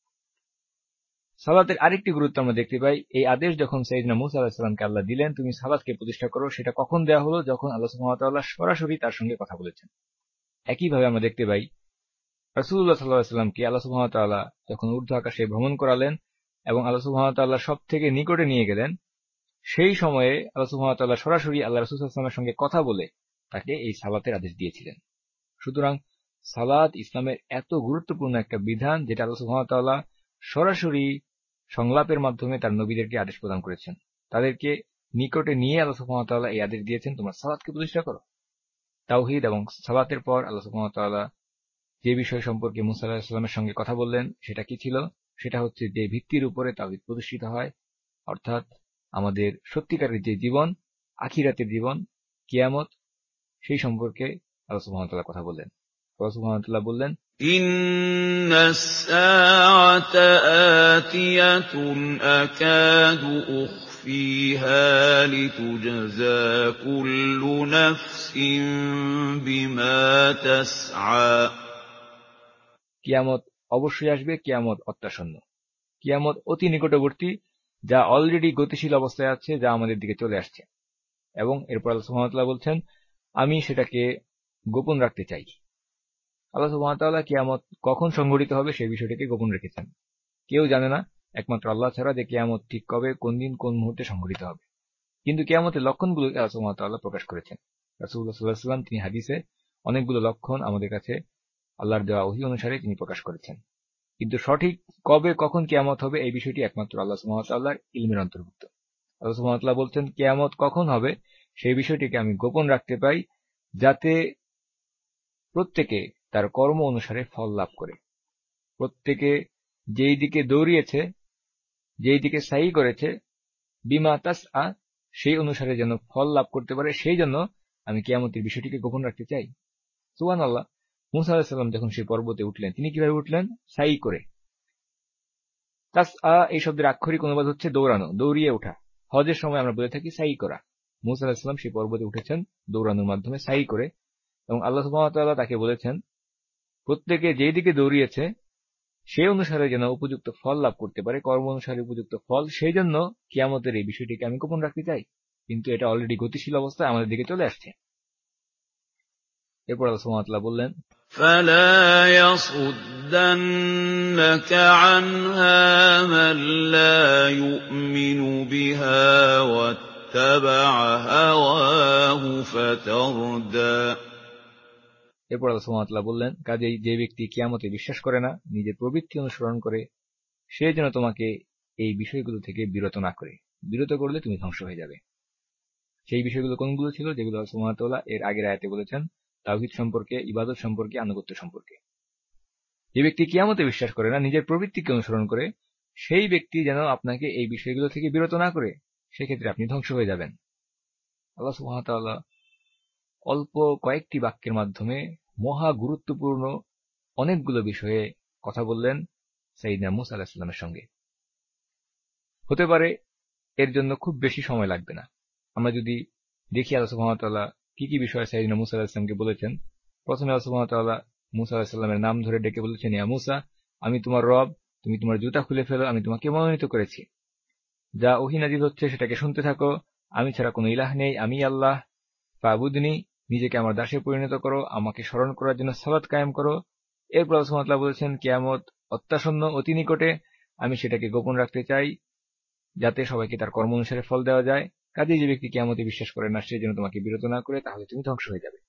সালাতের আরেকটি গুরুত্ব আমরা দেখতে পাই, এই আদেশ যখন সাইয়েদনা মূসা আলাইহিস সালামকে আল্লাহ দিলেন, তুমি সালাতকে প্রতিষ্ঠা করো, সেটা কখন দেওয়া হলো? যখন আল্লাহ সুবহানাহু ওয়া তাআলা সরাসরি তার সঙ্গে কথা বলেছেন। একইভাবে আমরা দেখতে পাই রাসূলুল্লাহ সাল্লাল্লাহু আলাইহি ওয়াসাল্লামকে আল্লাহ সুবহানাহু ওয়া তাআলা যখন ঊর্ধ্ব আকাশে ভ্রমণ করালেন এবং আল্লাহ সুবহানাহু ওয়া তাআলা সব থেকে নিকটে নিয়ে গেলেন, সেই সময়ে আল্লাহ সুবহানাহু ওয়া তাআলা সরাসরি আল্লাহ রাসূল সাল্লাল্লাহু আলাইহি ওয়াসাল্লামের সঙ্গে কথা বলে তাকে এই সালাতের আদেশ দিয়েছিলেন। সুতরাং সালাত ইসলামের এত গুরুত্বপূর্ণ একটা বিধান, যেটা আল্লাহ সুবহানাহু ওয়া তাআলা সরাসরি সংলাপের মাধ্যমে তার নবীদেরকে আদেশ প্রদান করেছেন। তাদেরকে নিকটে নিয়ে আল্লাহ সুবহানাহু ওয়া তাআলা এই আদেশ দিয়েছেন, তোমরা সালাতকে প্রতিষ্ঠা করো। তাওহীদ এবং সালাতের পর আল্লাহ সুবহানাহু ওয়া তাআলা যে বিষয় সম্পর্কে মূসা আলাইহিস সালামের সঙ্গে কথা বললেন, সেটা কি ছিল? সেটা হচ্ছে যে ভিত্তির উপরে তাওহীদ প্রতিষ্ঠিত হয়, অর্থাৎ আমাদের সত্যিকারের যে জীবন, আখিরাতের জীবন, কিয়ামত, সেই সম্পর্কে আল্লাহ সুবহানাহু ওয়া তাআলা কথা বললেন। আল্লাহ সুবহানাহু ওয়া তাআলা বললেন, ইন্নাস সাআতা আতিয়াতুন আকাদু উখফিহা লিতুজজা কুল্লু নাফসিন বিমা তাসআ। কিয়ামত অবশ্যই আসবে, কিয়ামত অত্যাসন্ন, কিয়ামত অতি নিকটবর্তী, যা অলরেডি গতিশীল অবস্থায় আছে, যা আমাদের দিকে চলে আসছে। এবং এরপর আল্লাহ সুবহানাহু ওয়া তাআলা বলছেন, আমি সেটাকে গোপন রাখতে চাই। আল্লাহ সুবহানাহু ওয়া তাআলা কিয়ামত কখন সংঘটিত হবে সেই বিষয়টিকে গোপন রেখেছেন। কেউ জানে না একমাত্র আল্লাহ ছাড়া, যে কিয়ামত ঠিক কবে, কোন দিন, কোন মুহূর্তে সংঘটিত হবে। কিন্তু কিয়ামতের লক্ষণগুলো আল্লাহ সুবহানাহু ওয়া তাআলা প্রকাশ করেছেন। রাসূলুল্লাহ সাল্লাল্লাহু আলাইহি ওয়াসাল্লাম তিনি হাদিসে অনেকগুলো লক্ষণ আমাদের কাছে আল্লাহর দেওয়া ওহী অনুসারে তিনি প্রকাশ করেছেন। কিন্তু সঠিক কবে কখন কিয়ামত হবে এই বিষয়টি একমাত্র আল্লাহ সুবহানাহু ওয়া তাআলার ইলমের অন্তর্ভুক্ত। আল্লাহ সুবহানাহু ওয়া তাআলা বলছেন, কিয়ামত কখন হবে সেই বিষয়টিকে আমি গোপন রাখতে পাই, যাতে প্রত্যেকে তার কর্ম অনুসারে ফল লাভ করে। প্রত্যেকে যেই দিকে দৌড়িয়েছে, যেই দিকে সাই করেছে, বিমা তাসআ, সেই অনুসারে যেন ফল লাভ করতে পারে, সেই জন্য আমি কিয়ামতের বিষয়টিকে গোপন রাখতে চাই। সুবহানাল্লাহ। মূসা আলাইহিস সালাম যখন সেই পর্বতে উঠলেন, তিনি কিভাবে উঠলেন? সাই করে। তাসআ এই শব্দের আক্ষরিক অনুবাদ হচ্ছে দৌড়ানো, দৌড়িয়ে ওঠা। হজের সময় আমরা বলে থাকি সাই করা। মূসা আলাইহিস সালাম সেই পর্বতে উঠেছেন দৌড়ানোর মাধ্যমে, সাই করে, এবং আল্লাহ সুবহানাহু ওয়া তাআলা তাকে বলেছেন প্রত্যেকে যেই দিকে দৌড়িয়েছে সেই অনুসারে যেন উপযুক্ত ফল লাভ করতে পারে, কর্ম অনুসারে উপযুক্ত ফল। সেই জন্য কিয়ামতের এই বিষয়টিকে আমি গোপন রাখতে চাই, কিন্তু এটা অলরেডি গতিশীল অবস্থায় আমাদের দিকে চলে আসছে। এরপর আল্লাহ সুবহানাহু ওয়া তাআলা বললেন, فَلَا يَصُدَّنَّكَ عَنْهَا مَن لَّا يُؤْمِنُ بِهَا وَاتَّبَعَ هَوَاهُ فَتَرْدَىٰ। এরপর আল্লাহ সুবহানাহু ওয়া তাআলা বললেন, কাজেই যে ব্যক্তি কিয়ামতে বিশ্বাস করে না, নিজের প্রবৃত্তি অনুসরণ করে, সে যেন তোমাকে এই বিষয়গুলো থেকে বিরত না করে। বিরত করলে তুমি ধ্বংস হয়ে যাবে। সেই বিষয়গুলো কোনগুলো ছিল, যেগুলো আল্লাহ সুবহানাহু ওয়া তাআলা এর আগের আয়াতে বলেছেন তাওহীদ সম্পর্কে, ইবাদত সম্পর্কে, আনুগত্য সম্পর্কে। যে ব্যক্তি কিয়ামতে বিশ্বাস করে না, নিজের প্রবৃত্তিকে অনুসরণ করে, সেই ব্যক্তি যেন আপনাকে এই বিষয়গুলো থেকে বিরত না করে, সেক্ষেত্রে আপনি ধ্বংস হয়ে যাবেন। আল্লাহ সুবহানাহু ওয়া তাআলা অল্প কয়েকটি বাক্যের মাধ্যমে মহা গুরুত্বপূর্ণ অনেকগুলো বিষয়ে কথা বললেন সাইয়েদনা মূসা আলাইহিস সালামের সঙ্গে। হতে পারে এর জন্য খুব বেশি সময় লাগবে না। আমরা যদি দেখি আল্লাহ সুবহানাহু ওয়া তাআলা কি কি বিষয়ে সাইয়েদনা মূসা আলাইহিস সালামকে বলেছেন। প্রথমে আল্লাহ সুবহানাহু ওয়া তাআলা মূসা আলাইহিস সালামের নাম ধরে ডেকে বলেছেন, ইয়া মূসা, আমি তোমার রব, তুমি তোমার জুতা খুলে ফেলো, আমি তোমাকে মনোনীত করেছি। যা ওহী নাযিল হচ্ছে সেটাকে শুনতে থাকো, আমি ছাড়া কোনো ইলাহ নেই, আমি আল্লাহ, ফাবুদনি, নিজেকে আমার দাসে পরিণত করো, আমাকে স্মরণ করার জন্য সালাত কায়েম করো। এরপর আল্লাহ সুবহানাহু ওয়া তাআলা বলেছেন, কিয়ামত অত্যাসন্ন, অতি নিকটে, আমি সেটাকে গোপন রাখতে চাই যাতে সবাইকে তার কর্ম অনুসারে ফল দেওয়া যায়। কাজেই যে ব্যক্তি কিয়ামতে বিশ্বাস করে না, সে যেন তোমাকে বিরত না করে, তাহলে তুমি ধ্বংস হয়ে যাবে।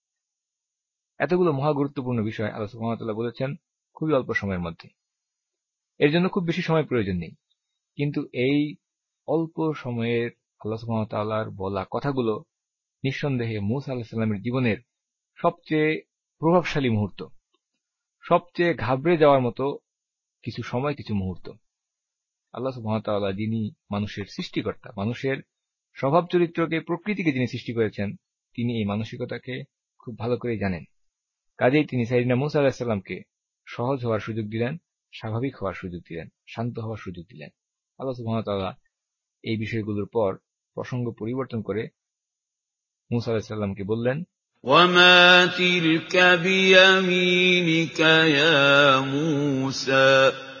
এতগুলো মহা গুরুত্বপূর্ণ বিষয় আল্লাহ সুবহানাহু ওয়া তাআলা বলেছেন খুবই অল্প সময়ের মধ্যে। এর জন্য খুব বেশি সময় প্রয়োজন নেই, কিন্তু এই অল্প সময়ের আল্লাহ সুবহানাহু ওয়া তাআলার বলা কথাগুলো নিঃসন্দেহে মূসা আলাইহিস সালামের জীবনের সবচেয়ে প্রভাবশালী মুহূর্ত, সবচেয়ে ঘাবড়ে যাওয়ার মতো কিছু সময়, কিছু মুহূর্ত। আল্লাহ সুবহানাহু ওয়া তাআলা যিনি মানুষের সৃষ্টিকর্তা, মানুষের স্বভাব চরিত্রকে, প্রকৃতিকে যিনি সৃষ্টি করেছেন, তিনি এই মানসিকতাকে খুব ভালো করেই জানেন। কাজেই তিনি সাইয়েদনা মূসা আলাইহিস সালামকে সহজ হওয়ার সুযোগ দিলেন, স্বাভাবিক হওয়ার সুযোগ দিলেন, শান্ত হওয়ার সুযোগ দিলেন। আল্লাহ সুবহানাহু ওয়া তাআলা এই বিষয়গুলোর পর প্রসঙ্গ পরিবর্তন করে মূসা আলাইহিস সালামকে বললেন, وَمَا تِلْكَ بِيَمِينِكَ يَا مُوسَىٰ।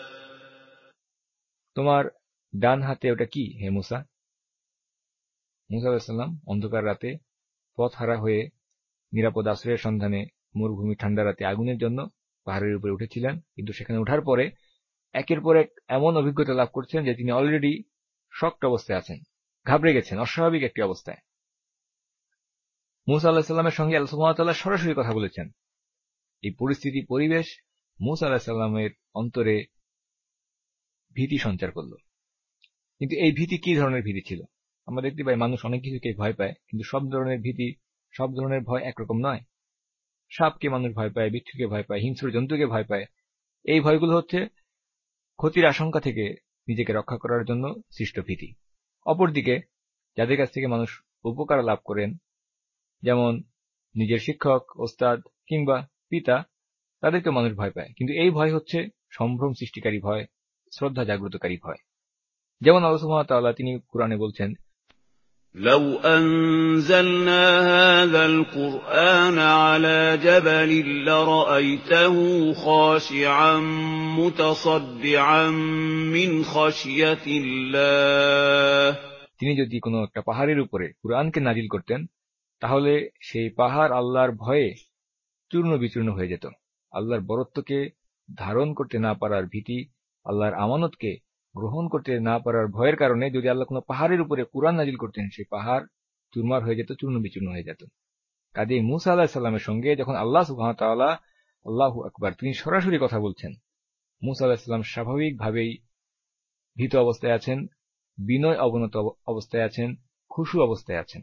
তোমার ডান হাতে ওটা কি হে মূসা? মূসা আলাইহিস সালাম অন্ধকার রাতে পথহারা হয়ে নিরাপদ আশ্রয়ের সন্ধানে মরুভূমি ঠান্ডা রাতে আগুনের জন্য পাহাড়ের উপরে উঠেছিলেন, কিন্তু সেখানে ওঠার পরে একের পর এক এমন অভিজ্ঞতা লাভ করছেন যে তিনি অলরেডি শকড অবস্থায় আছেন, ঘাবড়ে গেছেন, অস্বাভাবিক একটি অবস্থায়। মূসা আলাইহিস সালামের সঙ্গে আল্লাহ সুবহানাহু ওয়া তাআলা সরাসরি কথা বলেছেন। এই পরিস্থিতি, পরিবেশ মূসা আলাইহিস সালামের অন্তরে ভীতি সঞ্চার করল। কিন্তু এই ভীতি কি ধরনের ভীতি ছিল? আমরা দেখতে পাই মানুষ অনেক কিছুকে ভয় পায়, কিন্তু সব ধরনের ভীতি, সব ধরনের ভয় একরকম নয়। সাপকে মানুষ ভয় পায়, বিচ্ছুকে ভয় পায়, হিংস্র জন্তুকে ভয় পায়। এই ভয়গুলো হচ্ছে ক্ষতির আশঙ্কা থেকে নিজেকে রক্ষা করার জন্য সৃষ্ট ভীতি। অপরদিকে যাদের কাছ থেকে মানুষ উপকার লাভ করেন, যেমন নিজের শিক্ষক, ওস্তাদ কিংবা পিতা, তাদেরকে মানুষ ভয় পায়। কিন্তু এই ভয় হচ্ছে সম্ভ্রম সৃষ্টিকারী ভয়, শ্রদ্ধা জাগ্রতকারী ভয়। যেমন আল্লাহ সুবহানাহু ওয়া তাআলা তিনি কুরআনে বলছেন, لَوْ أَنزَلْنَا هَٰذَا الْقُرْآنَ عَلَىٰ جَبَلٍ لَّرَأَيْتَهُ خَاشِعًا مُّتَصَدِّعًا مِّنْ خَشْيَةِ اللَّهِ। তিনি যদি কোনো একটা পাহাড়ের উপরে কুরআনকে নাজিল করতেন, তাহলে সেই পাহাড় আল্লাহর ভয়ে চূর্ণ বিচূর্ণ হয়ে যেত। আল্লাহর বরত্বকে ধারণ করতে না পারার ভীতি, আল্লাহর আমানতকে গ্রহণ করতে না পারার ভয়ের কারণে যদি আল্লাহ কোনো পাহাড়ের উপরে কুরআন নাজিল করতেন, সেই পাহাড় চুরমার হয়ে যেত, চূর্ণ বিচূর্ণ হয়ে যেত। কাজেই মূসা আলাইহিস সালামের সঙ্গে যখন আল্লাহ সুবহানাহু ওয়া তাআলা, আল্লাহু আকবার, তিনি সরাসরি কথা বলছেন, মূসা আলাইহিস সালাম স্বাভাবিকভাবেই ভীত অবস্থায় আছেন, বিনয় অবনত অবস্থায় আছেন, খুশু অবস্থায় আছেন।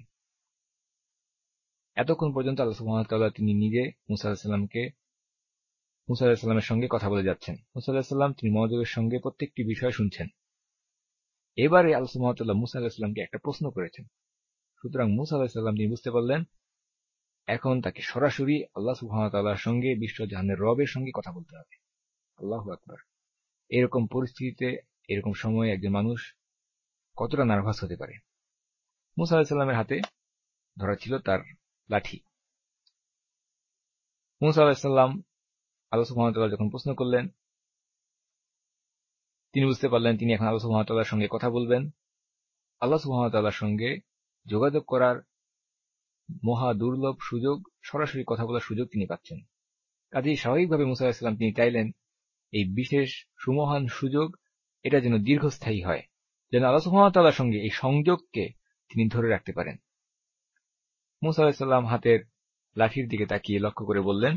এতক্ষণ পর্যন্ত আল্লাহ সুবহানাহু ওয়া তাআলা তিনি নিজে মূসা আলাইহিস সালামের সঙ্গে কথা বলে যাচ্ছেন। মূসা আলাইহিস সালাম তিনি মনোযোগের সঙ্গে প্রত্যেকটি বিষয় শুনছেন। এবারে আল্লাহ সুবহানাহু ওয়া তাআলা মূসা আলাইহিস সালামকে একটা প্রশ্ন করেছেন। সুতরাং মূসা আলাইহিস সালাম তিনি বুঝতে পারলেন এখন তাকে সরাসরি আল্লাহ সুবহানাহু ওয়া তাআলার সঙ্গে, বিশ্বজাহানের রবের সঙ্গে কথা বলতে হবে। আল্লাহু আকবার। এরকম পরিস্থিতিতে, এরকম সময়ে একজন মানুষ কতটা নার্ভাস হতে পারে। মুসা আলাইহিস সালামের হাতে ধরা ছিল তার লাঠি। মুসা আলাইহিস সালাম আল্লাহ সুবহানাহু ওয়া তাআলা যখন প্রশ্ন করলেন, তিনি বুঝতে পারলেন তিনি এখন আল্লাহ সুবহানাহু ওয়া তাআলার সঙ্গে কথা বলবেন, আল্লাহ সুবহানাহু ওয়া তাআলার সঙ্গে যোগাযোগ করার মহা দুর্লভ সুযোগ, সরাসরি কথা বলার সুযোগ তিনি পাচ্ছেন। কাজেই স্বাভাবিকভাবে মুসা আলাইহিস সালাম তিনি চাইলেন এই বিশেষ সুমহান সুযোগ এটা যেন দীর্ঘস্থায়ী হয়, যেন আল্লাহ সুবহানাহু ওয়া তাআলার সঙ্গে এই সংযোগকে তিনি ধরে রাখতে পারেন। মুসা আলাইহিস সালাম হাতের লাঠির দিকে তাকিয়ে লক্ষ্য করে বললেন,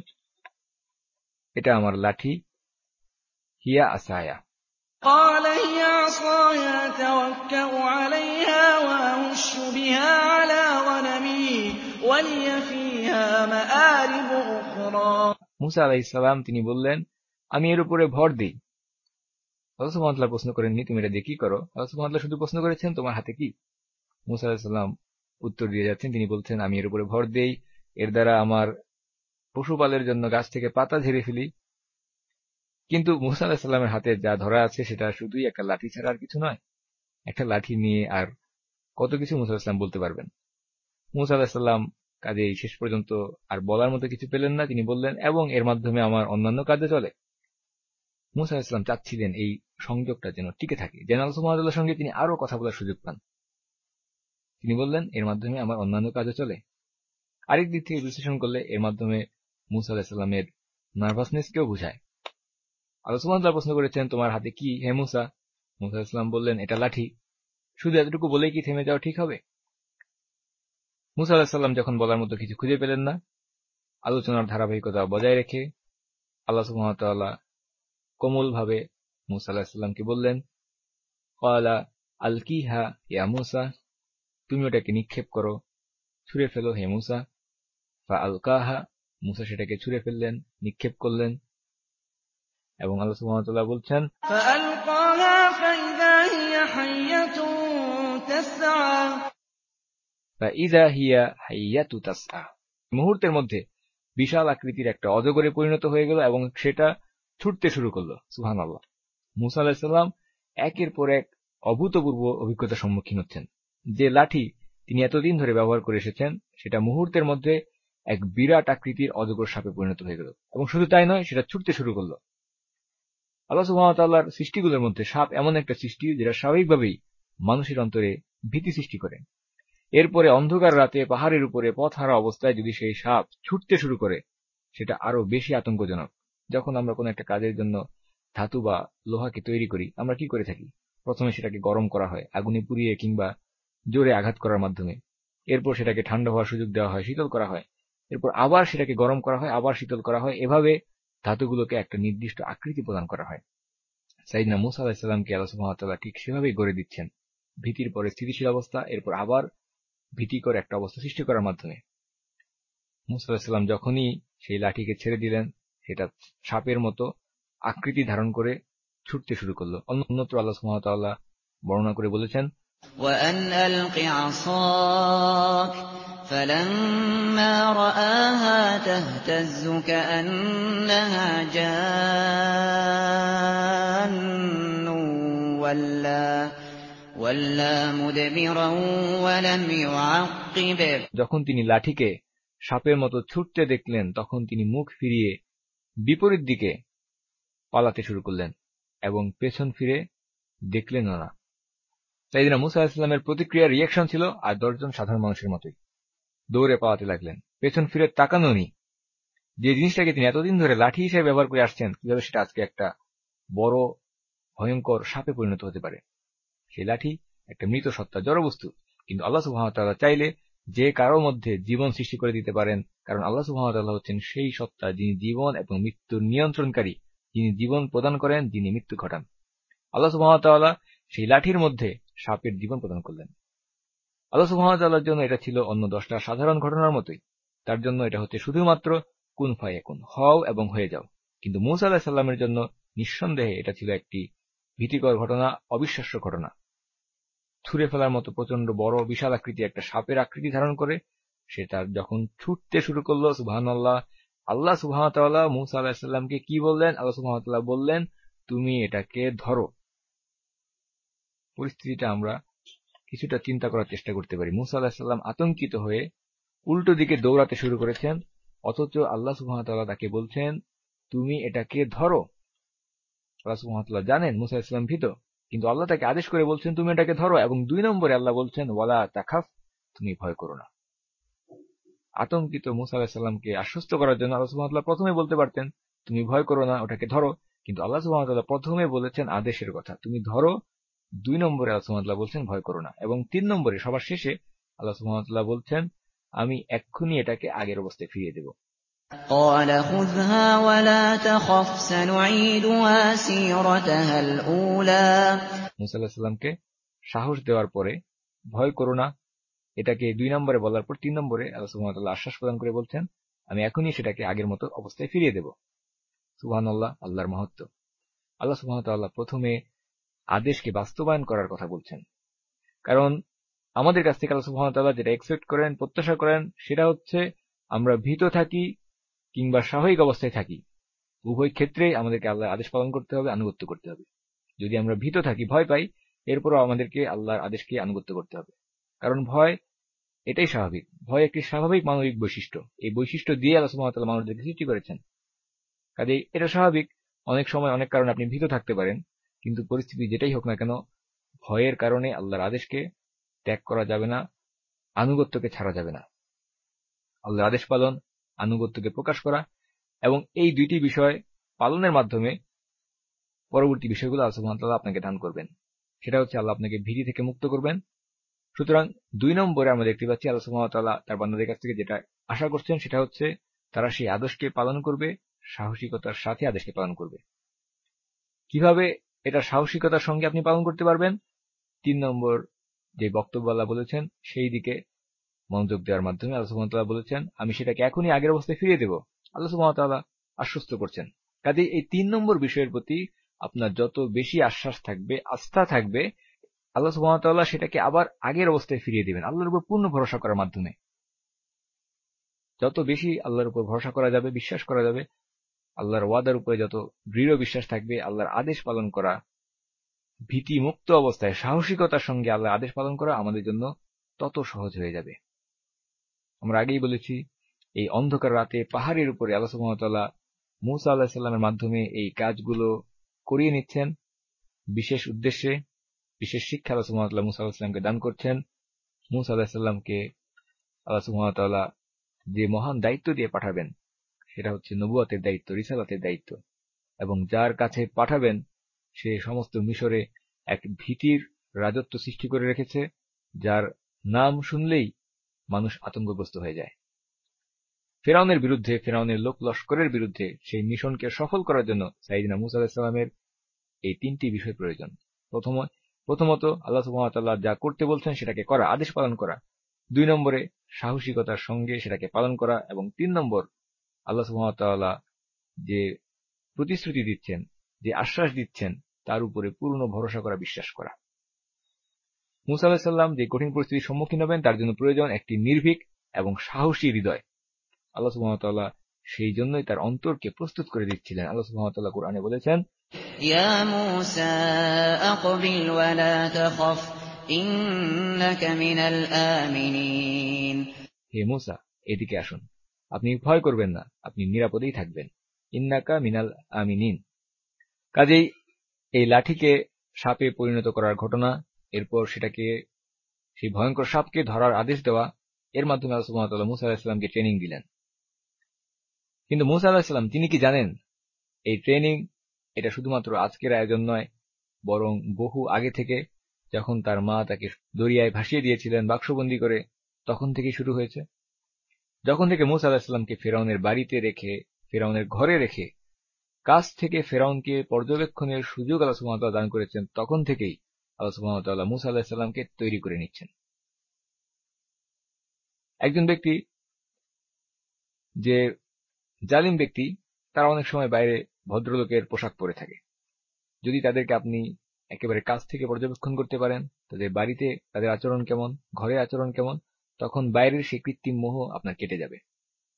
এটা আমার লাঠি, হিয়া আসায়া। قال هي عصاي أتوكأ عليها وأهش بها على غنمي ولي فيها مآرب أخرى। মুসা আলাইহিস সালাম তিনি বললেন, আমি এর উপরে ভর দিই। আল্লাহ সুবহানাহু ওয়া তাআলা প্রশ্ন করেননি তুমি এটা দিয়ে কি করো, আল্লাহ সুবহানাহু ওয়া তাআলা শুধু প্রশ্ন করেছেন তোমার হাতে কি। মুসা আলাইহিস সালাম উত্তর দিয়ে যাচ্ছেন, তিনি বলছেন আমি এর উপরে ভর দেই, এর দ্বারা আমার পশুপালের জন্য গাছ থেকে পাতা ঝেড়ে ফেলি। কিন্তু মুসা আলাইহিস সালামের হাতে যা ধরা আছে সেটা শুধুই একটা লাঠি ছাড়া আর কিছু নয়। একটা লাঠি নিয়ে আর কত কিছু মুসা আলাইহিস সালাম বলতে পারবেন। মুসা আলাইহিস সালাম কাজেই শেষ পর্যন্ত আর বলার মতো কিছু পেলেন না, তিনি বললেন এবং এর মাধ্যমে আমার অন্যান্য কাজে চলে। মুসা আলাইহিস সালাম চাচ্ছিলেন এই সংযোগটা যেন টিকে থাকে, যেন আল্লাহ সুবহানাহু ওয়া তাআলার সঙ্গে তিনি আরো কথা বলার সুযোগ পান। তিনি বললেন এর মাধ্যমে আমার অন্যান্য কাজে চলে। আরেক দিক থেকে বিশ্লেষণ করলে এর মাধ্যমে মুসা আলাইহিস সালামের নার্ভাসনেসকেও বোঝায়। আল্লাহ সুবহানাহু ওয়া তাআলা প্রশ্ন করেছেন তোমার হাতে কি হে মুসা। মুসা আলাইহিস সালাম বললেন এটা লাঠি। শুধু এতটুকু বলেই কি থেমে যাওয়া ঠিক হবে? মুসা আলাইহিস সালাম যখন বলার মতো কিছু খুঁজে পেলেন না, আলোচনার ধারাবাহিকতা বজায় রেখে আল্লাহ সুবহানাহু ওয়া তাআলা কোমলভাবে মুসা আলাইহিস সালামকে বললেন, ক্বালা আলকিহা ইয়া মুসা, তুমি ওটাকে নিক্ষেপ করো, ছুঁড়ে ফেলো হে মুসা। ফাআলকাহা, মুসা সেটাকে ছুঁড়ে ফেললেন, নিক্ষেপ করলেন। এবং আল্লাহ সুবহানাহু ওয়া তাআলা বলছেন, فألقاها فإذا هي حية تسعى। فإذا هي حية تسعى, মুহূর্তের মধ্যে বিশাল আকৃতির একটা অজগরে পরিণত হয়ে গেল এবং সেটা ছুটতে শুরু করলো। সুবহানাল্লাহ। মুসা আলাইহিস সালাম একের পর এক অভূতপূর্ব অভিজ্ঞতার সম্মুখীন হচ্ছেন। যে লাঠি তিনি এতদিন ধরে ব্যবহার করে এসেছেন সেটা মুহূর্তের মধ্যে এক বিরাট আকৃতির অজগর সাপে পরিণত হয়ে গেল, এবং শুধু তাই নয়, সেটা ছুটতে শুরু করলো। আল্লাহ সুবহানাহু ওয়া তাআলার সৃষ্টিগুলোর মধ্যে সাপ এমন একটা সৃষ্টি যেটা স্বাভাবিকভাবেই মানুষের অন্তরে ভীতি সৃষ্টি করে। এরপরে অন্ধকার রাতে পাহাড়ের উপরে পথ হারা অবস্থায় যদি সেই সাপ ছুটতে শুরু করে, সেটা আরো বেশি আতঙ্কজনক। যখন আমরা কোনো একটা কাজের জন্য ধাতু বা লোহাকে তৈরি করি, আমরা কি করে থাকি? প্রথমে সেটাকে গরম করা হয় আগুনে পুড়িয়ে কিংবা জোরে আঘাত করার মাধ্যমে। এরপর সেটাকে ঠান্ডা হওয়ার সুযোগ দেওয়া হয়, শীতল করা হয়। এরপর আবার সেটাকে গরম করা হয়, আবার শীতল করা হয়। এভাবে ধাতুগুলোকে একটা নির্দিষ্ট আকৃতি প্রদান করা হয়। সাইয়েদনা মুসা আলাইহিস সালামকে আল্লাহ সুবহানাহু ওয়া তাআলা ঠিক সেভাবেই গড়ে দিচ্ছেন, ভীতির পরে স্থিতিশীল অবস্থা, এরপর আবার ভীতিকর একটা অবস্থা সৃষ্টি করার মাধ্যমে। মুসা আলাইহিস সালাম যখনই সেই লাঠিকে ছেড়ে দিলেন, সেটা সাপের মতো আকৃতি ধারণ করে ছুটতে শুরু করলো। অন্যত্র আল্লাহ সুবহানাহু ওয়া তাআলা বর্ণনা করে বলেছেন, وأن ألق عصاك فلما رآها تهتز كأنها جان ولا مدبرا ولم يعقب। যখন তিনি লাঠিকে সাপের মতো ছুটতে দেখলেন, তখন তিনি মুখ ফিরিয়ে বিপরীত দিকে পালাতে শুরু করলেন এবং পেছন ফিরে দেখলেন না। সাইয়েদনা মুসা আলাইহিস সালামের প্রতিক্রিয়ার রিঅ্যাকশন ছিল আর 10 জন সাধারণ মানুষের মতোই। দৌড়ে পালাতে লাগলেন, পেছন ফিরে তাকানো নেই। যে জিনিসটাকে তিনি এতদিন ধরে লাঠি হিসেবে ব্যবহার করে আসছেন, কিভাবে সেটা আজকে একটা বড় ভয়ঙ্কর সাপে পরিণত হতে পারে? সেই লাঠি একটা মৃত সত্তা, জড়বস্তু। কিন্তু আল্লাহ সুবহানাহু ওয়া তাআলা চাইলে যে কারো মধ্যে জীবন সৃষ্টি করে দিতে পারেন, কারণ আল্লাহ সুবহানাহু ওয়া তাআলা হচ্ছেন সেই সত্তা যিনি জীবন এবং মৃত্যুর নিয়ন্ত্রণকারী, যিনি জীবন প্রদান করেন, যিনি মৃত্যু ঘটান। আল্লাহ সুবহানাহু ওয়া তাআলা সেই লাঠির মধ্যে সাপের জীবন প্রদান করলেন। আল্লাহ সুবহানাহু ওয়া তাআলার জন্য এটা ছিল অন্য 10টা সাধারণ ঘটনার মতোই। তার জন্য এটা হচ্ছে শুধুমাত্র কুন ফায়াকুন, হও এবং হয়ে যাও। কিন্তু মূসা আলাইহিস সালামের জন্য নিঃসন্দেহে এটা ছিল একটি ভীতিকর ঘটনা, অবিশ্বাস্য ঘটনা। ছুঁড়ে ফেলার মতো প্রচন্ড বড় বিশাল আকৃতি একটা সাপের আকৃতি ধারণ করে সেটা যখন ছুটতে শুরু করলো, সুবহানাল্লাহ, আল্লাহ সুবহানাহু ওয়া তাআলা মূসা আলাইহিস সালামকে কি বললেন? আল্লাহ সুবহানাহু ওয়া তাআলা বললেন, তুমি এটাকে ধরো। পরিস্থিতিটা আমরা কিছুটা চিন্তা করার চেষ্টা করতে পারি। মুসা আলাইহিস সালাম আতঙ্কিত হয়ে উল্টো দিকে দৌড়াতে শুরু করেছেন, অথচ আল্লাহ সুবহানাহু ওয়া তাআলা তাকে বলছেন তুমি এটাকে ধরো। আল্লাহ সুবহানাহু ওয়া তাআলা জানেন মুসা আলাইহিস সালাম ভীত, কিন্তু আল্লাহ তাকে আদেশ করে বলছেন তুমি এটাকে ধরো, এবং 2 নম্বরে আল্লাহ বলছেন ওয়ালা তাখাফ, তুমি ভয় করো না। আতঙ্কিত মুসা আলাইহিস সালামকে আশ্বস্ত করার জন্য আল্লাহ সুবহানাহু ওয়া তাআলা প্রথমে বলতে পারতেন তুমি ভয় করো না, ওটাকে ধরো, কিন্তু আল্লাহ সুবহানাহু ওয়া তাআলা প্রথমে বলেছেন আদেশের কথা, তুমি ধরো। 2 নম্বরে আল্লাহ সুবহানাহু ওয়া তাআলা বলছেন ভয় করো না, এবং 3 নম্বরে সবার শেষে আল্লাহ সুবহানাহু ওয়া তাআলা বলছেন আমি এক্ষুনি এটাকে আগের অবস্থায় ফিরিয়ে দেব। قال خذها ولا تخف سنعيدها سيرتها الأولى মুসা আলাইহিস সালামকে সাহস দেওয়ার পরে ভয় করো না এটাকে 2 নম্বরে বলার পর 3 নম্বরে আল্লাহ সুবহানাহু ওয়া তাআলা আশ্বাস প্রদান করে বলছেন আমি এখনই সেটাকে আগের মতো অবস্থায় ফিরিয়ে দেব। সুবহানাল্লাহ, আল্লাহর মহত্ব। আল্লাহ সুবহানাহু ওয়া তাআলা প্রথমে আদেশকে বাস্তবায়ন করার কথা বলছেন, কারণ আমাদের কাছ থেকে আল্লাহ সুবহানাহু ওয়া তাআলা যেটা এক্সপেক্ট করেন, প্রত্যাশা করেন, সেটা হচ্ছে আমরা ভীত থাকি কিংবা স্বাভাবিক অবস্থায় থাকি, উভয় ক্ষেত্রেই আমাদেরকে আল্লাহর আদেশ পালন করতে হবে, আনুগত্য করতে হবে। যদি আমরা ভীত থাকি, ভয় পাই, এরপরও আমাদেরকে আল্লাহর আদেশকে আনুগত্য করতে হবে, কারণ ভয় এটাই স্বাভাবিক। ভয় একটি স্বাভাবিক মানবিক বৈশিষ্ট্য, এই বৈশিষ্ট্য দিয়ে আল্লাহ সুবহানাহু ওয়া তাআলা মানুষদেরকে সৃষ্টি করেছেন। কাজেই এটা স্বাভাবিক। অনেক সময় অনেক কারণে আপনি ভীত থাকতে পারেন, কিন্তু পরিস্থিতি যেটাই হোক না কেন, ভয়ের কারণে আল্লাহর আদেশকে ত্যাগ করা যাবে না, আনুগত্যকে ছাড়া যাবে না। আল্লাহর আদেশ পালন, আনুগত্যকে প্রকাশ করা, এবং এই 2টি বিষয় পালনের মাধ্যমে পরবর্তী বিষয়গুলো আল্লাহ সুবহানাহু ওয়া তাআলা আপনাকে দান করবেন। সেটা হচ্ছে আল্লাহ আপনাকে ভীতি থেকে মুক্ত করবেন। সুতরাং 2 নম্বরে আমরা দেখতে পাচ্ছি আল্লাহ সুবহানাহু ওয়া তাআলা তার বান্দাদের কাছ থেকে যেটা আশা করছেন সেটা হচ্ছে তারা সেই আদেশকে পালন করবে, সাহসিকতার সাথে আদেশকে পালন করবে। কিভাবে এটা সাহসিকতার সঙ্গে আপনি পালন করতে পারবেন? 3 নম্বর যে বক্তব্য আল্লাহ বলেছেন সেই দিকে মনোযোগ দেওয়ার মাধ্যমে আল্লাহ সুবহানাহু ওয়া তাআলা বলেছেন আমি সেটাকে এখনই আগের অবস্থায় ফিরিয়ে দেব। আল্লাহ সুবহানাহু ওয়া তাআলা আশ্বস্ত করছেন। কাজেই এই 3 নম্বর বিষয়ের প্রতি আপনার যত বেশি আশ্বাস থাকবে, আস্থা থাকবে, আল্লাহ সুবহানাহু ওয়া তাআলা সেটাকে আবার আগের অবস্থায় ফিরিয়ে দিবেন আল্লাহর উপর পূর্ণ ভরসা করার মাধ্যমে। যত বেশি আল্লাহর উপর ভরসা করা যাবে, বিশ্বাস করা যাবে, আল্লাহর ওয়াদার উপরে যত দৃঢ় বিশ্বাস থাকবে, আল্লাহর আদেশ পালন করা, ভীতি মুক্ত অবস্থায় সাহসিকতার সঙ্গে আল্লাহর আদেশ পালন করা আমাদের জন্য তত সহজ হয়ে যাবে। আমরা আগেই বলেছি এই অন্ধকার রাতে পাহাড়ের উপরে আল্লাহ সুবহানাহু ওয়া তাআলা মূসা আলাইহিস সালামের মাধ্যমে এই কাজগুলো করিয়ে নিচ্ছেন বিশেষ উদ্দেশ্যে। বিশেষ শিক্ষা আল্লাহ সুবহানাহু ওয়া তাআলা মূসা আলাইহিস সালামকে দান করছেন। মূসা আলাইহিস সালামকে আল্লাহ সুবহানাহু ওয়া তাআলা যে মহান দায়িত্ব দিয়ে পাঠাবেন সেটা হচ্ছে নবুয়তের দায়িত্ব, রিসালাতের দায়িত্ব, এবং যার কাছে পাঠাবেন সে সমস্ত মিশরে এক ভীতির রাজত্ব সৃষ্টি করে রেখেছে, যার নাম শুনলেই মানুষ আতঙ্কগ্রস্ত হয়ে যায়। ফিরআউনের বিরুদ্ধে, ফিরআউনের লোক লস্করের বিরুদ্ধে সেই মিশনকে সফল করার জন্য সাইয়েদনা মূসা আলাইহিস সালামের এই 3টি বিষয় প্রয়োজন। প্রথমত আল্লাহ সুবহানাহু ওয়া তাআলা যা করতে বলছেন সেটাকে করা, আদেশ পালন করা। 2 নম্বরে সাহসিকতার সঙ্গে সেটাকে পালন করা, এবং 3 নম্বর আল্লাহ সুবহানাহু ওয়া তাআলা যে প্রতিশ্রুতি দিচ্ছেন, যে আশ্বাস দিচ্ছেন তার উপরে পূর্ণ ভরসা করা, বিশ্বাস করা। মূসা আলাইহিস সালাম যে কঠিন পরিস্থিতির সম্মুখীন হবেন তার জন্য প্রয়োজন একটি নির্ভীক এবং সাহসী হৃদয়। আল্লাহ সুবহানাহু ওয়া তাআলা সেই জন্যই তার অন্তরকে প্রস্তুত করে দিচ্ছিলেন। আল্লাহ সুবহানাহু ওয়া তাআলা কোরআনে বলেছেন ইয়া মূসা আকবিল ওয়া লা তাখাফ ইন্নাকা মিনাল আমিনিন। হে মূসা, এদিকে আসুন, আপনি ভয় করবেন না, আপনি নিরাপদেই থাকবেন। ইন্নাকা মিনাল আমিনিন। কাজেই এই লাঠিকে সাপে পরিণত করার ঘটনা, এরপর সেটাকে সেই ভয়ঙ্কর সাপকে ধরার আদেশ দেওয়া, এর মাধ্যমে আল্লাহ সুবহানাহু ওয়া তাআলা মূসা আলাইহিস সালামকে ট্রেনিং দিলেন। কিন্তু মূসা আলাইহিস সালাম তিনি কি জানেন এই ট্রেনিং এটা শুধুমাত্র আজকের আয়োজন নয়, বরং বহু আগে থেকে, যখন তার মা তাকে দরিয়ায় ভাসিয়ে দিয়েছিলেন বাক্সবন্দী করে, তখন থেকেই শুরু হয়েছে। যখন থেকে মূসা আলাইহিস সালামকে ফিরআউনের বাড়িতে রেখে, ফিরআউনের ঘরে রেখে কাছ থেকে ফিরআউনকে পর্যবেক্ষণের সুযোগ আল্লাহ সুবহানাহু ওয়া তাআলা দান করেছেন, তখন থেকেই আল্লাহ সুবহানাহু ওয়া তাআলা মূসা আলাইহিস সালামকে তৈরি করে নিচ্ছেন। একজন ব্যক্তি যে জালিম ব্যক্তি, তারা অনেক সময় বাইরে ভদ্রলোকের পোশাক পরে থাকে। যদি তাদেরকে আপনি একেবারে কাছ থেকে পর্যবেক্ষণ করতে পারেন, তাদের বাড়িতে তাদের আচরণ কেমন, ঘরে আচরণ কেমন, তখন বাইরের সেই কৃত্রিম মোহ আপনার কেটে যাবে।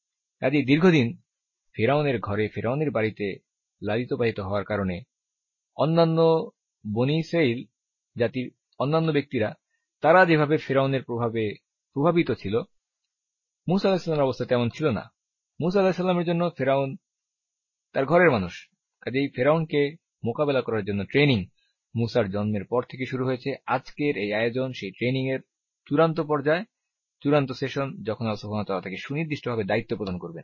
কাজেই দীর্ঘদিন ফিরআউনের ঘরে, ফিরআউনের বাড়িতে লালিত পালিত হওয়ার কারণে অন্যান্য বনী ইসরাইল জাতির অন্যান্য ব্যক্তিরা তারা যেভাবে ফেরাউনের প্রভাবে প্রভাবিত ছিল, মূসা আলাইহিস সালামের অবস্থা তেমন ছিল না। মূসা আলাইহিস সালামের জন্য ফেরাউন তার ঘরের মানুষ, কাজেই ফেরাউনকে মোকাবেলা করার জন্য ট্রেনিং মূসার জন্মের পর থেকে শুরু হয়েছে। আজকের এই আয়োজন সেই ট্রেনিং এর চূড়ান্ত পর্যায়ে, চূড়ান্ত সেশন, যখন আল্লাহ সুবহানাহু ওয়া তাআলা তাকে সুনির্দিষ্টভাবে দায়িত্ব প্রদান করবেন।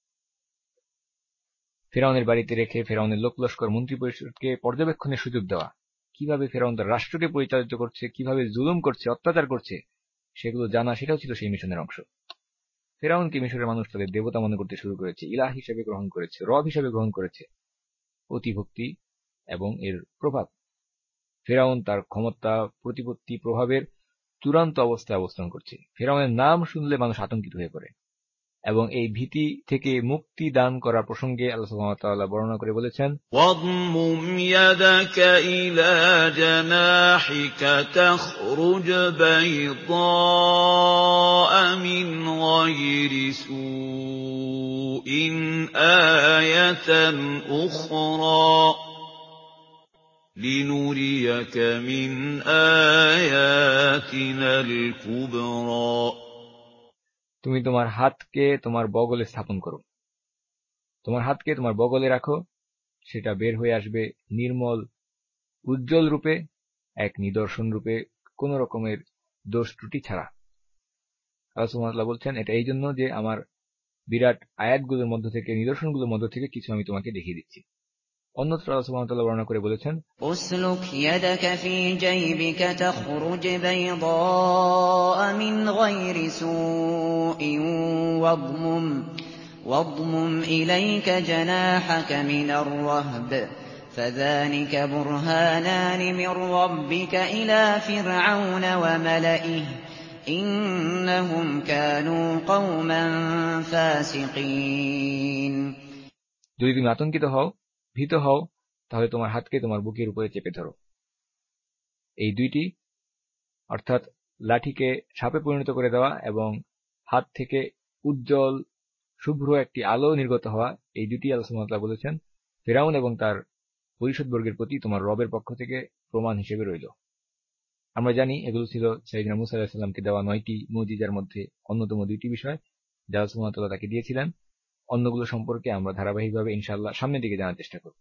ফেরাউনের বাড়িতে রেখে ফেরাউনের লোকলস্কর মন্ত্রী পরিষদকে পর্যবেক্ষণের সুযোগ দেওয়া, কিভাবে ফেরাউন তার রাষ্ট্রকে পরিচালিত করছে, কিভাবে জুলুম করছে, অত্যাচার করছে, সেগুলো জানা, সেটাও ছিল সেই মিশনের অংশ। ফেরাউনকে মিশরের মানুষ তাদের দেবতা মনে করতে শুরু করেছে, ইলাহ হিসেবে গ্রহণ করেছে, রব হিসেবে গ্রহণ করেছে। অতিভক্তি এবং এর প্রভাব, ফেরাউন তার ক্ষমতা, প্রতিপত্তি, প্রভাবের চূড়ান্ত অবস্থায় অবস্থান করছে। ফেরাউনের নাম শুনলে মানুষ আতঙ্কিত হয়ে পড়ে, এবং এই ভীতি থেকে মুক্তি দান করার প্রসঙ্গে আল্লাহ সুবহানাহু ওয়া তাআলা বর্ণনা করে বলেছেন, واضمم يدك إلى جناحك تخرج بيضاء من غير سوء آية أخرى لنريك من آياتنا الكبرى তুমি তোমার হাতকে তোমার বগলে স্থাপন করো, তোমার হাতকে তোমার বগলে রাখো, সেটা বের হয়ে আসবে নির্মল উজ্জ্বল রূপে, এক নিদর্শন রূপে, কোন রকমের দোষ ত্রুটি ছাড়া। আল্লাহ সুবহানাহু ওয়া তাআলা বলছেন, এটা এই জন্য যে আমার বিরাট আয়াতগুলোর মধ্য থেকে, নিদর্শনগুলোর মধ্য থেকে কিছু আমি তোমাকে দেখিয়ে দিচ্ছি। অন্যত্র আল্লাহ সুবহানাহু ওয়া তাআলা বর্ণনা করে বলেছেন, أسلك يدك في جيبك تخرج بيضاء من غير سوء واضمم إليك جناحك من الرهب فذلك برهانان من ربك إلى فرعون وملئه إنهم كانوا قوما فاسقين। যদি তুমি আতঙ্কিত হও, ভীত হও, তাহলে তোমার হাতকে তোমার বুকের উপরে চেপে ধরো। এই দুইটি, অর্থাৎ লাঠিকে সাপে পরিণত করে দেওয়া এবং হাত থেকে উজ্জ্বল শুভ্র একটি আলো নির্গত হওয়া, এই দুটি আল্লাহ সুবহানাহু ওয়া তাআলা বলেছেন ফিরআউন এবং তার পরিষদবর্গের প্রতি তোমার রবের পক্ষ থেকে প্রমাণ হিসেবে রইল। আমরা জানি এগুলো ছিল সাইয়েদনা মূসা আলাইহিস সালামকে দেওয়া 9টি মুজিজার মধ্যে অন্যতম 2টি বিষয় যা আল্লাহ সুবহানাহু ওয়া তাআলা তাকে দিয়েছিলেন। অন্যগুলো সম্পর্কে আমরা ধারাবাহিকভাবে ইনশাআল্লাহ সামনের দিকে জানার চেষ্টা করব।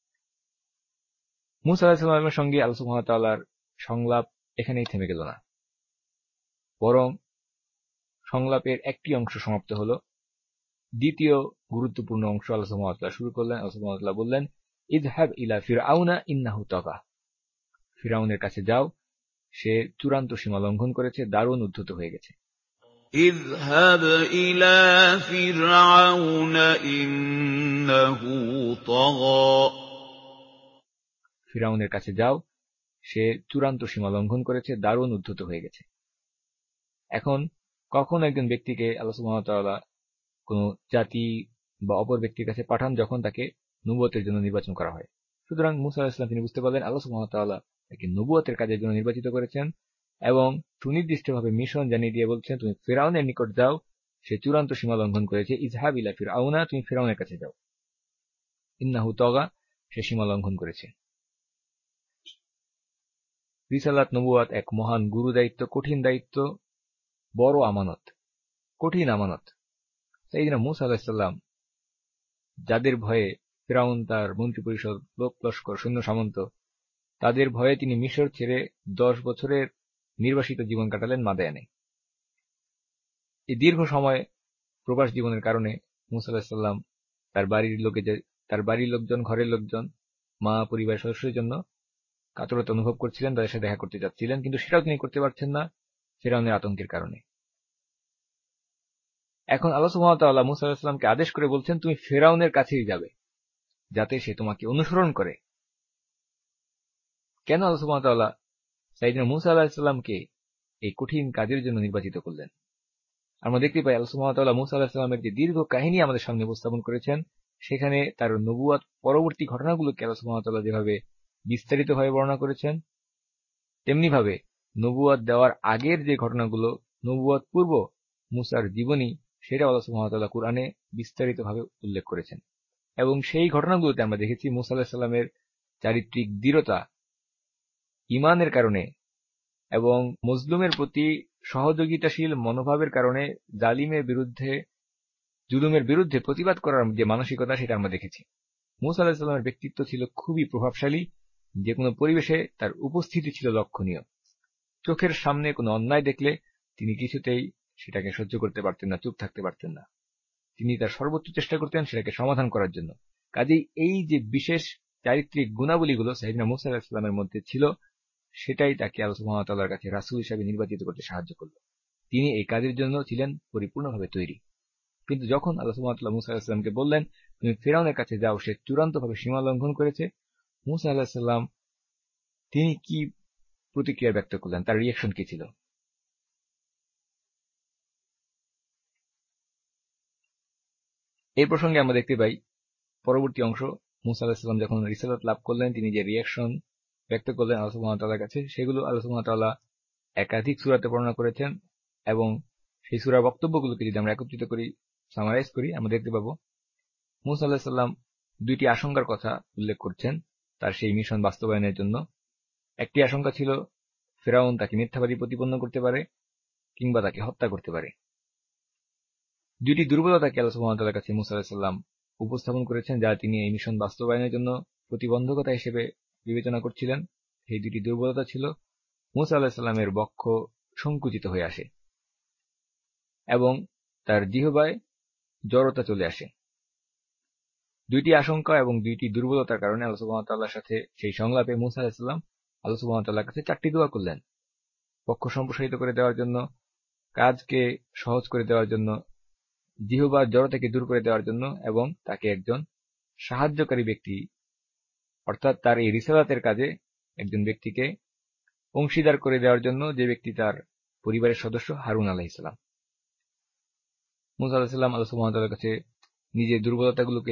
মূসা আলাইহিস সালামের সঙ্গে আল্লাহ সুবহানাহু ওয়া তাআলার সংলাপ এখানেই থেমে গেল না, বরং সংলাপের একটি অংশ সমাপ্ত হলো। দ্বিতীয় গুরুত্বপূর্ণ অংশ আল্লাহ সুবহানাহু ওয়া তাআলা শুরু করলেন। আল্লাহ সুবহানাহু ওয়া তাআলা বললেন, ইযহাব ইলা ফিরআউনা ইন্নাহু তাগা, ফিরআউনের কাছে যাও, সে চূড়ান্ত সীমা লঙ্ঘন করেছে, দারুণ উদ্ধত হয়ে গেছে। اذهب إلى فرعون إنه طغى ফিরআউনের কাছে যাও, সে চূড়ান্ত সীমা লঙ্ঘন করেছে, দারুণ উদ্ধত হয়ে গেছে। এখন কখন একজন ব্যক্তিকে আল্লাহ সুবহানাহু ওয়া তাআলা কোন জাতি বা অপর ব্যক্তির কাছে পাঠান, যখন তাকে নবুয়তের জন্য নির্বাচন করা হয়। সুতরাং মূসা আলাইহিস সালাম তিনি বুঝতে পারলেন আল্লাহ সুবহানাহু ওয়া তাআলা তাকে নবুয়তের কাজের জন্য নির্বাচিত করেছেন, এবং সুনির্দিষ্টভাবে মিশন জানিয়ে দিয়ে বলছেন, তুমি ফিরআউনের নিকট যাও, সে চূড়ান্ত সীমা লঙ্ঘন করেছে। ইযহাব ইলা ফিরআউনা, তুমি ফিরআউনের কাছে যাও, ইন্নাহু তাগা, সে সীমা লঙ্ঘন করেছে। রিসালাত, নবুয়াত এক মহান গুরু দায়িত্ব, কঠিন দায়িত্ব, বড় আমানত, কঠিন আমানত। সাইয়েদনা মূসা আলাইহিস সালাম, যাদের ভয়ে ফিরআউন, তার মন্ত্রী পরিষদ, লোক লস্কর, সৈন্য সামন্ত, তাদের ভয়ে তিনি মিশর ছেড়ে 10 বছরের নির্বাসিত জীবন কাটালেন মাদায়ানে। এই দীর্ঘ সময় প্রবাস জীবনের কারণে মূসা আলাইহিস সালাম তার বাড়ির লোকজন, ঘরের লোকজন, মা, পরিবার সদস্যদের জন্য কাতরতা অনুভব করছিলেন, তাদের সাথে দেখা করতে যাচ্ছিলেন, কিন্তু সেটাও তিনি করতে পারছেন না ফিরআউনের আতঙ্কের কারণে। এখন আল্লাহ সুবহানাহু ওয়া তাআলা মূসা আলাইহিস সালামকে আদেশ করে বলছেন, তুমি ফিরআউনের কাছেই যাবে, যাতে সে তোমাকে অনুসরণ করে। কেন আল্লাহ সুবহানাহু ওয়া তাআলা সাইয়েদনা মূসা আলাইহিস সালামকে এই কঠিন কাজের জন্য নির্বাচিত করলেন? আমরা দেখতে পাই আল্লাহ সুবহানাহু ওয়া তাআলা মূসা আলাইহিস সালামের যে দীর্ঘ কাহিনী আমাদের সামনে উপস্থাপন করেছেন, সেখানে তার নবুয়ত পরবর্তী ঘটনাগুলোকে আল্লাহ সুবহানাহু ওয়া তাআলা যেভাবে বিস্তারিতভাবে বর্ণনা করেছেন, তেমনি ভাবে নবুয়ত দেওয়ার আগের যে ঘটনাগুলো, নবুয়ত পূর্ব মূসার জীবনী, সেটা আল্লাহ সুবহানাহু ওয়া তাআলা কুরআনে বিস্তারিতভাবে উল্লেখ করেছেন। এবং সেই ঘটনাগুলোতে আমরা দেখেছি মূসা আলাইহিস সালামের চারিত্রিক দৃঢ়তা, ঈমানের কারণে এবং মজলুমের প্রতি সহযোগিতাশীল মনোভাবের কারণে জুলুমের বিরুদ্ধে প্রতিবাদ করার যে মানসিকতা, সেটা আমরা দেখেছি। মূসা আলাইহিস সালামের ব্যক্তিত্ব ছিল খুবই প্রভাবশালী। যে কোনো পরিবেশে তার উপস্থিতি ছিল লক্ষণীয়। চোখের সামনে কোনো অন্যায় দেখলে তিনি কিছুতেই সেটাকে সহ্য করতে পারতেন না, চুপ থাকতে পারতেন না। তিনি তার সর্বোচ্চ চেষ্টা করতেন সেটাকে সমাধান করার জন্য। কাজেই এই যে বিশেষ চারিত্রিক গুণাবলীগুলো সাইয়েদনা মূসা আলাইহিস সালামের মধ্যে ছিল, সেটাই তাকে আল্লাহ সুবহানাহু ওয়া তাআলার কাছে রাসূল হিসেবে নির্বাচিত করতে সাহায্য করল। তিনি এই কাজের জন্য ছিলেন পরিপূর্ণভাবে তৈরি। কিন্তু যখন আল্লাহ সুবহানাহু ওয়া তাআলা মূসা আলাইহিস সালামকে বললেন, তুমি ফিরআউনের কাছে যাও, সে চূড়ান্তভাবে সীমা লঙ্ঘন করেছে, মূসা আলাইহিস সালাম তিনি কি প্রতিক্রিয়া ব্যক্ত করলেন, তার রিঅ্যাকশন কি ছিল? এই প্রসঙ্গে আমরা দেখতে পাই পরবর্তী অংশ, মূসা আলাইহিস সালাম যখন রিসালাত লাভ করলেন, তিনি যে রিঅ্যাকশন ব্যক্ত করলেন আল্লাহ সুবহানাহু ওয়া তাআলার কাছে, সেগুলো আল্লাহ সুবহানাহু ওয়া তাআলা একাধিক সূরাতে বর্ণনা করেছেন। এবং সেই সূরার বক্তব্যগুলোকে যদি আমরা একত্রিত করি, সামারাইজ করি, আমরা দেখতে পাবো মূসা আলাইহিস সালাম দুইটি আশঙ্কার কথা উল্লেখ করছেন তার সেই মিশন বাস্তবায়নের জন্য। একটি আশঙ্কা ছিল ফিরআউন তাকে মিথ্যাবাদী প্রতিপন্ন করতে পারে কিংবা তাকে হত্যা করতে পারে। দুইটি দুর্বলতাকে আল্লাহ সুবহানাহু ওয়া তাআলার কাছে মূসা আলাইহিস সালাম উপস্থাপন করেছেন, যা তিনি এই মিশন বাস্তবায়নের জন্য প্রতিবন্ধকতা হিসেবে বিবেচনা করছিলেন। এই দুটি দুর্বলতা ছিল, মূসা আলাইহিস সালামের বক্ষ সংকুচিত হয়ে আসে এবং তার জিহ্বায় জড়তা চলে আসে। দুইটি আশঙ্কা এবং দুইটি দুর্বলতার কারণে আল্লাহ সুবহানাহু ওয়া তাআলার সাথে সেই সংলাপে মূসা আলাইহিস সালাম আল্লাহ সুবহানাহু ওয়া তাআলার কাছে 4টি দোয়া করলেন। বক্ষ সম্প্রসারিত করে দেওয়ার জন্য, কাজকে সহজ করে দেওয়ার জন্য, জিহ্বার জড়তাকে দূর করে দেওয়ার জন্য এবং তাকে একজন সাহায্যকারী ব্যক্তি, অর্থাৎ তার এই রিসালাতের কাজে একজন ব্যক্তিকে অংশীদার করে দেওয়ার জন্য, যে ব্যক্তি তার পরিবারের সদস্য হারুন আলাইহিস সালাম। মূসা আলাইহিস সালাম আল্লাহ সুবহানাহু ওয়া তাআলার কাছে নিজের দুর্বলতাগুলোকে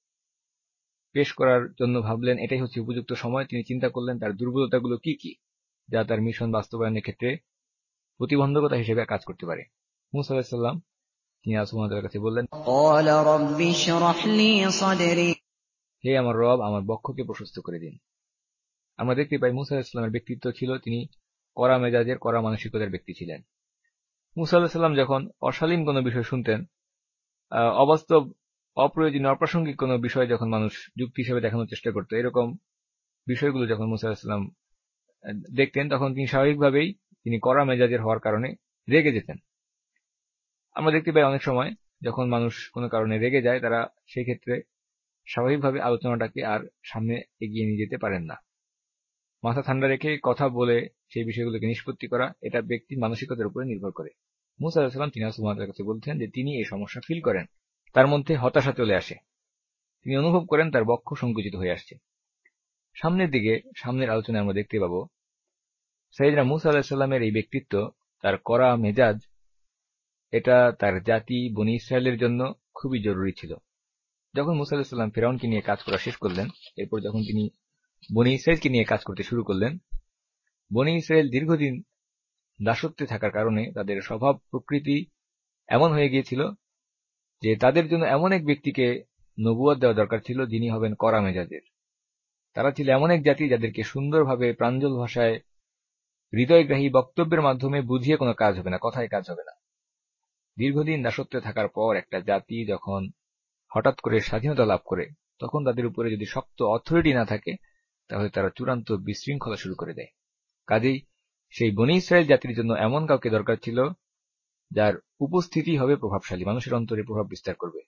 পেশ করার জন্য ভাবলেন এটাই হচ্ছে উপযুক্ত সময়। তিনি চিন্তা করলেন তার দুর্বলতাগুলো কি কি, যা তার মিশন বাস্তবায়নের ক্ষেত্রে প্রতিবন্ধকতা হিসেবে কাজ করতে পারে। মূসা আলাইহিস সালাম তিনি আল্লাহ সুবহানাহু ওয়া তাআলার কাছে বললেন, قال رب اشرح لي صدري হে আমার রব, আমার বক্ষকে প্রশস্ত করে দিন। আমরা দেখতে পাই মূসা আলাইহিস সালামের ব্যক্তিত্ব ছিল, তিনি কড়া মেজাজের, কড়া মানসিকতার ব্যক্তি ছিলেন। মূসা আলাইহিস সালাম যখন অশালীন কোনো বিষয় শুনতেন, অবাস্তব, অপ্রয়োজনীয়, অপ্রাসঙ্গিক কোনো বিষয় যখন মানুষ যুক্তি হিসেবে দেখানোর চেষ্টা করত, এরকম বিষয়গুলো যখন মূসা আলাইহিস সালাম দেখতেন, তখন তিনি স্বাভাবিকভাবেই তিনি কড়া মেজাজের হওয়ার কারণে রেগে যেতেন। আমরা দেখতে পাই অনেক সময় যখন মানুষ কোনো কারণে রেগে যায়, তারা সেই ক্ষেত্রে স্বাভাবিকভাবে আলোচনাটাকে আর সামনে এগিয়ে নিয়ে যেতে পারেন না। মাথা ঠান্ডা রেখে কথা বলে সেই বিষয়গুলোকে নিষ্পত্তি করা, এটা ব্যক্তির মানসিকতার উপরে নির্ভর করে। মূসা আলাইহিস সালাম তিনি আল্লাহ সুবহানাহু ওয়া তাআলার কাছে বলতেন যে তিনি এই সমস্যা ফিল করেন, তার মধ্যে হতাশা চলে আসে, তিনি অনুভব করেন তার বক্ষ সংকুচিত হয়ে আসছে। সামনের দিকে, সামনের আলোচনায় আমরা দেখতে পাবো সাইয়েদনা মূসা আলাইহিস সালামের এই ব্যক্তিত্ব, তার কড়া মেজাজ, এটা তার জাতি বনী ইসরায়েলের জন্য খুবই জরুরি ছিল। যখন মূসা আলাইহিস সালাম ফিরআউনকে নিয়ে কাজ করা শেষ করলেন, এরপর যখন তিনি বনী ইসরায়েলকে নিয়ে কাজ করতে শুরু করলেন, বনী ইসরায়েল দীর্ঘদিন দাসত্বে থাকার কারণে তাদের স্বভাব প্রকৃতি এমন হয়ে গিয়েছিল যে তাদের জন্য এমন এক ব্যক্তিকে নবুয়ত দেওয়া দরকার ছিল, যিনি হবেন কড়া মেজাজের। তারা ছিল এমন এক জাতি যাদেরকে সুন্দরভাবে প্রাঞ্জল ভাষায় হৃদয়গ্রাহী বক্তব্যের মাধ্যমে বুঝিয়ে কোনো কাজ হবে না, কথায় কাজ হবে না। দীর্ঘদিন দাসত্বে থাকার পর একটা জাতি যখন হঠাৎ করে স্বাধীনতা লাভ করে, তখন তাদের উপরে যদি শক্ত অথরিটি না থাকে, তাহলে তারা চূড়ান্ত বিশৃঙ্খলা শুরু করে দেয়। কাজেই সেই বনী ইসরায়েল জাতির জন্য এমন কাউকে দরকার ছিল যার উপস্থিতি হবে প্রভাবশালী, মানুষের অন্তরে প্রভাব বিস্তার করবে।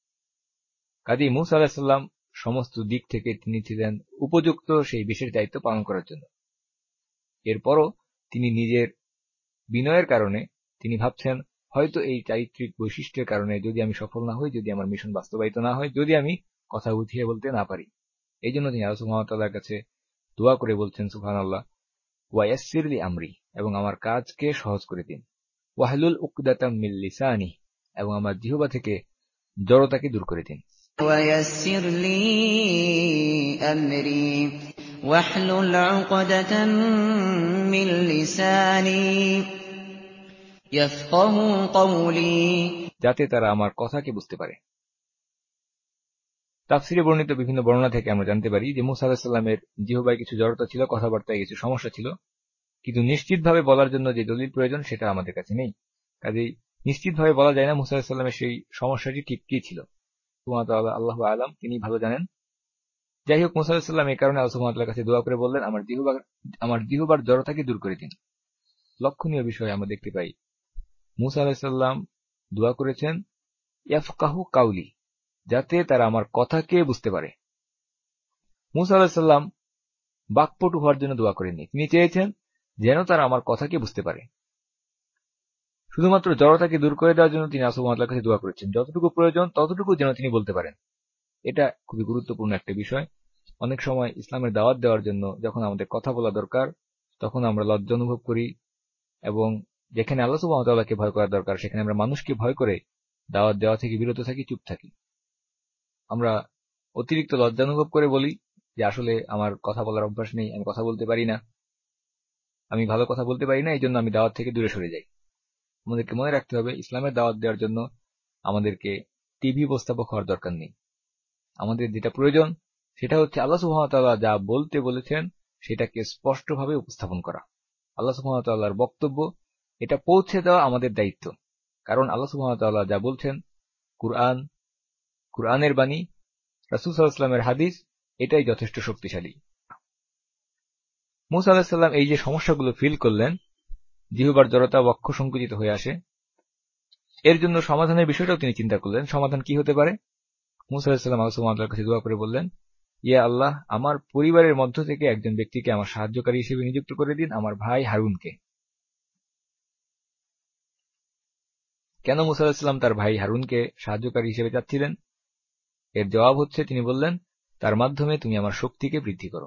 কাজেই মূসা আলাইহিস সালাম সমস্ত দিক থেকে তিনি ছিলেন উপযুক্ত সেই বিশেষ দায়িত্ব পালন করার জন্য। এরপরও তিনি নিজের বিনয়ের কারণে তিনি ভাবছেন, হয়তো এই চারিত্রিক বৈশিষ্ট্যের কারণে যদি আমি সফল না হই, যদি আমার মিশন বাস্তবায়িত না হয়, যদি আমি কথা উঠিয়ে বলতে না পারি, এই জন্য তিনি আল্লাহ সুবহানাহু ওয়া তাআলার কাছে দোয়া করে বলছেন, সুবহানাল্লাহ, ওয়া ইয়াসসির লি আমরি, এবং আমার কাজকে সহজ করে দিন, ওয়াহলুল উকদাতাম মিন লিসানি, এবং আমার জিহ্বা থেকে জড়তাকে দূর করে দিন। ويسر لي أمري واحلل عقدة من لساني يفقهوا قولي, যাতে তারা আমার কথাকে বুঝতে পারে। তাফসিরে বর্ণিত বিভিন্ন বর্ণনা থেকে আমরা জানতে পারি যে মুসা আলাইহিস সালামের জিহ্বায় কিছু জড়তা ছিল, কথাবার্তায় কিছু সমস্যা ছিল, কিন্তু নিশ্চিতভাবে বলার জন্য যে দলিল প্রয়োজন সেটা আমাদের কাছে নেই। কাজেই নিশ্চিতভাবে বলা যায় না মুসা আলাইহিস সালামের সেই সমস্যাটি ঠিক কি ছিল। সুবহানাহু ওয়া তাআলা আল্লাহু আ'লাম, তিনি ভালো জানেন। যাই হোক, মুসা আলাইহিস সালাম এই কারণে আল্লাহ সুবহানাহু ওয়া তাআলার কাছে দোয়া করে বললেন, আমার জিহ্বার জড়তাকে দূর করে দিন। লক্ষণীয় বিষয় আমরা দেখতে পাই, মুসা আলাইহিস সালাম দোয়া করেছেন ইয়াফকাহু কাউলি, যাতে তারা আমার কথাকে বুঝতে পারে। মুসা আলাইহিস সালাম বাকপটু হওয়ার জন্য দোয়া করেননি, তিনি চেয়েছেন যেন তারা আমার কথাকে বুঝতে পারে। শুধুমাত্র জড়তাকে দূর করে দেওয়ার জন্য তিনি আল্লাহ সুবহানাহু ওয়া তাআলার কাছে দোয়া করেছেন, যতটুকু প্রয়োজন ততটুকু যেন তিনি বলতে পারেন। এটা খুবই গুরুত্বপূর্ণ একটা বিষয়। অনেক সময় ইসলামের দাওয়াত দেওয়ার জন্য যখন আমাদের কথা বলা দরকার, তখন আমরা লজ্জা অনুভব করি, এবং যেখানে আল্লাহ সুবহানাহু ওয়া তাআলাকে ভয় করা দরকার সেখানে আমরা মানুষকে ভয় করে দাওয়াত দেওয়া থেকে বিরত থাকি, চুপ থাকি। আমরা অতিরিক্ত লজ্জা অনুভব করে বলি যে আসলে আমার কথা বলার অভ্যাস নেই, আমি কথা বলতে পারি না, আমি ভালো কথা বলতে পারি না, এই জন্য আমি দাওয়াত থেকে দূরে সরে যাই। আমাদেরকে মনে রাখতে হবে, ইসলামের দাওয়াত দেওয়ার জন্য আমাদেরকে টিভি উপস্থাপক হওয়ার দরকার নেই। আমাদের যেটা প্রয়োজন সেটা হচ্ছে আল্লাহ সুবহানাহু ওয়া তাআলা যা বলতে বলেছেন সেটাকে স্পষ্টভাবে উপস্থাপন করা। আল্লাহ সুবহানাহু ওয়া তাআলার বক্তব্য এটা পৌঁছে দেওয়া আমাদের দায়িত্ব। কারণ আল্লাহ সুবহানাহু ওয়া তাআলা যা বলছেন, কুরআনের বাণী, রাসূল সাল্লাল্লাহু আলাইহি ওয়াসাল্লামের হাদিস, এটাই যথেষ্ট শক্তিশালী। মুসা আলাইহিস সালাম এই যে সমস্যাগুলো ফিল করলেন, জিহ্বার জড়তা, বক্ষ সংকুচিত হয়ে আসে, এর জন্য সমাধানের বিষয়টাও তিনি চিন্তা করলেন। সমাধান কি হতে পারে? মুসা আলাইহিস সালাম আল্লাহ সুবহানাহু ওয়া তাআলার কাছে দোয়া করে বললেন, ইয়া আল্লাহ, আমার পরিবারের মধ্য থেকে একজন ব্যক্তিকে আমার সাহায্যকারী হিসেবে নিযুক্ত করে দিন, আমার ভাই হারুনকে। কেন মুসা আলাইহিস সালাম তার ভাই হারুনকে সাহায্যকারী হিসেবে চাচ্ছিলেন? এর জবাব হচ্ছে, তিনি বললেন, তার মাধ্যমে তুমি আমার শক্তিকে বৃদ্ধি করো।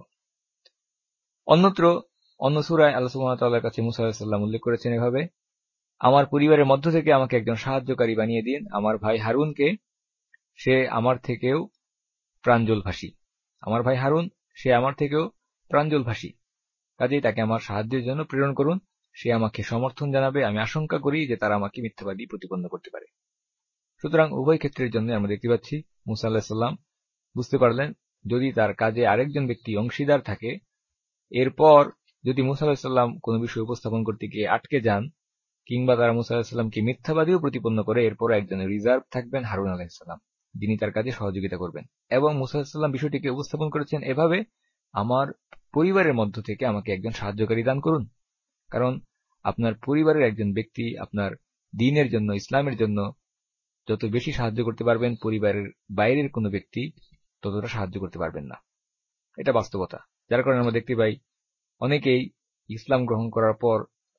অন্যত্র অন্য সূরায় আল্লাহ সুবহানাহু ওয়া তাআলার কাছে মুসা আলাইহিস সালাম উল্লেখ করেছেন এভাবে, আমার পরিবারের মধ্য থেকে আমাকে একজন সাহায্যকারী বানিয়ে দিন, আমার ভাই হারুনকে, সে আমার থেকেও প্রাঞ্জলভাষী। আমার ভাই হারুন, সে আমার থেকেও প্রাঞ্জলভাষী, কাজেই তাকে আমার সাহায্যের জন্য প্রেরণ করুন, সে আমাকে সমর্থন জানাবে। আমি আশঙ্কা করি যে তারা আমাকে মিথ্যাবাদী প্রতিপন্ন করতে পারে। সুতরাং উভয় ক্ষেত্রের জন্য আমরা দেখতে পাচ্ছি মুসা আলাইহিস সালাম বুঝতে পারলেন, যদি তার কাজে আরেকজন ব্যক্তি অংশীদার থাকে, এরপর যদি মুসা আলাইহিস সালাম কোনো বিষয় উপস্থাপন করতে গিয়ে আটকে যান, কিংবা তারা মুসা আলাইহিস সালামকে মিথ্যাবাদীও প্রতিপন্ন করে, এরপর একজন রিজার্ভ থাকবেন হারুন আলাইহিস সালাম, যিনি তার কাজে সহযোগিতা করবেন। এবং মুসা আলাইহিস সালাম বিষয়টিকে উপস্থাপন করেছেন এভাবে, আমার পরিবারের মধ্য থেকে আমাকে একজন সাহায্যকারী দান করুন। কারণ আপনার পরিবারের একজন ব্যক্তি আপনার দ্বীনের জন্য, ইসলামের জন্য যত বেশি সাহায্য করতে পারবেন, পরিবারের বাইরের কোনো ব্যক্তি ততটা সাহায্য করতে পারবেন না। এটা বাস্তবতা। যার কারণে আমরা দেখতে পাই অনেকেই ইসলাম গ্রহণ করার পর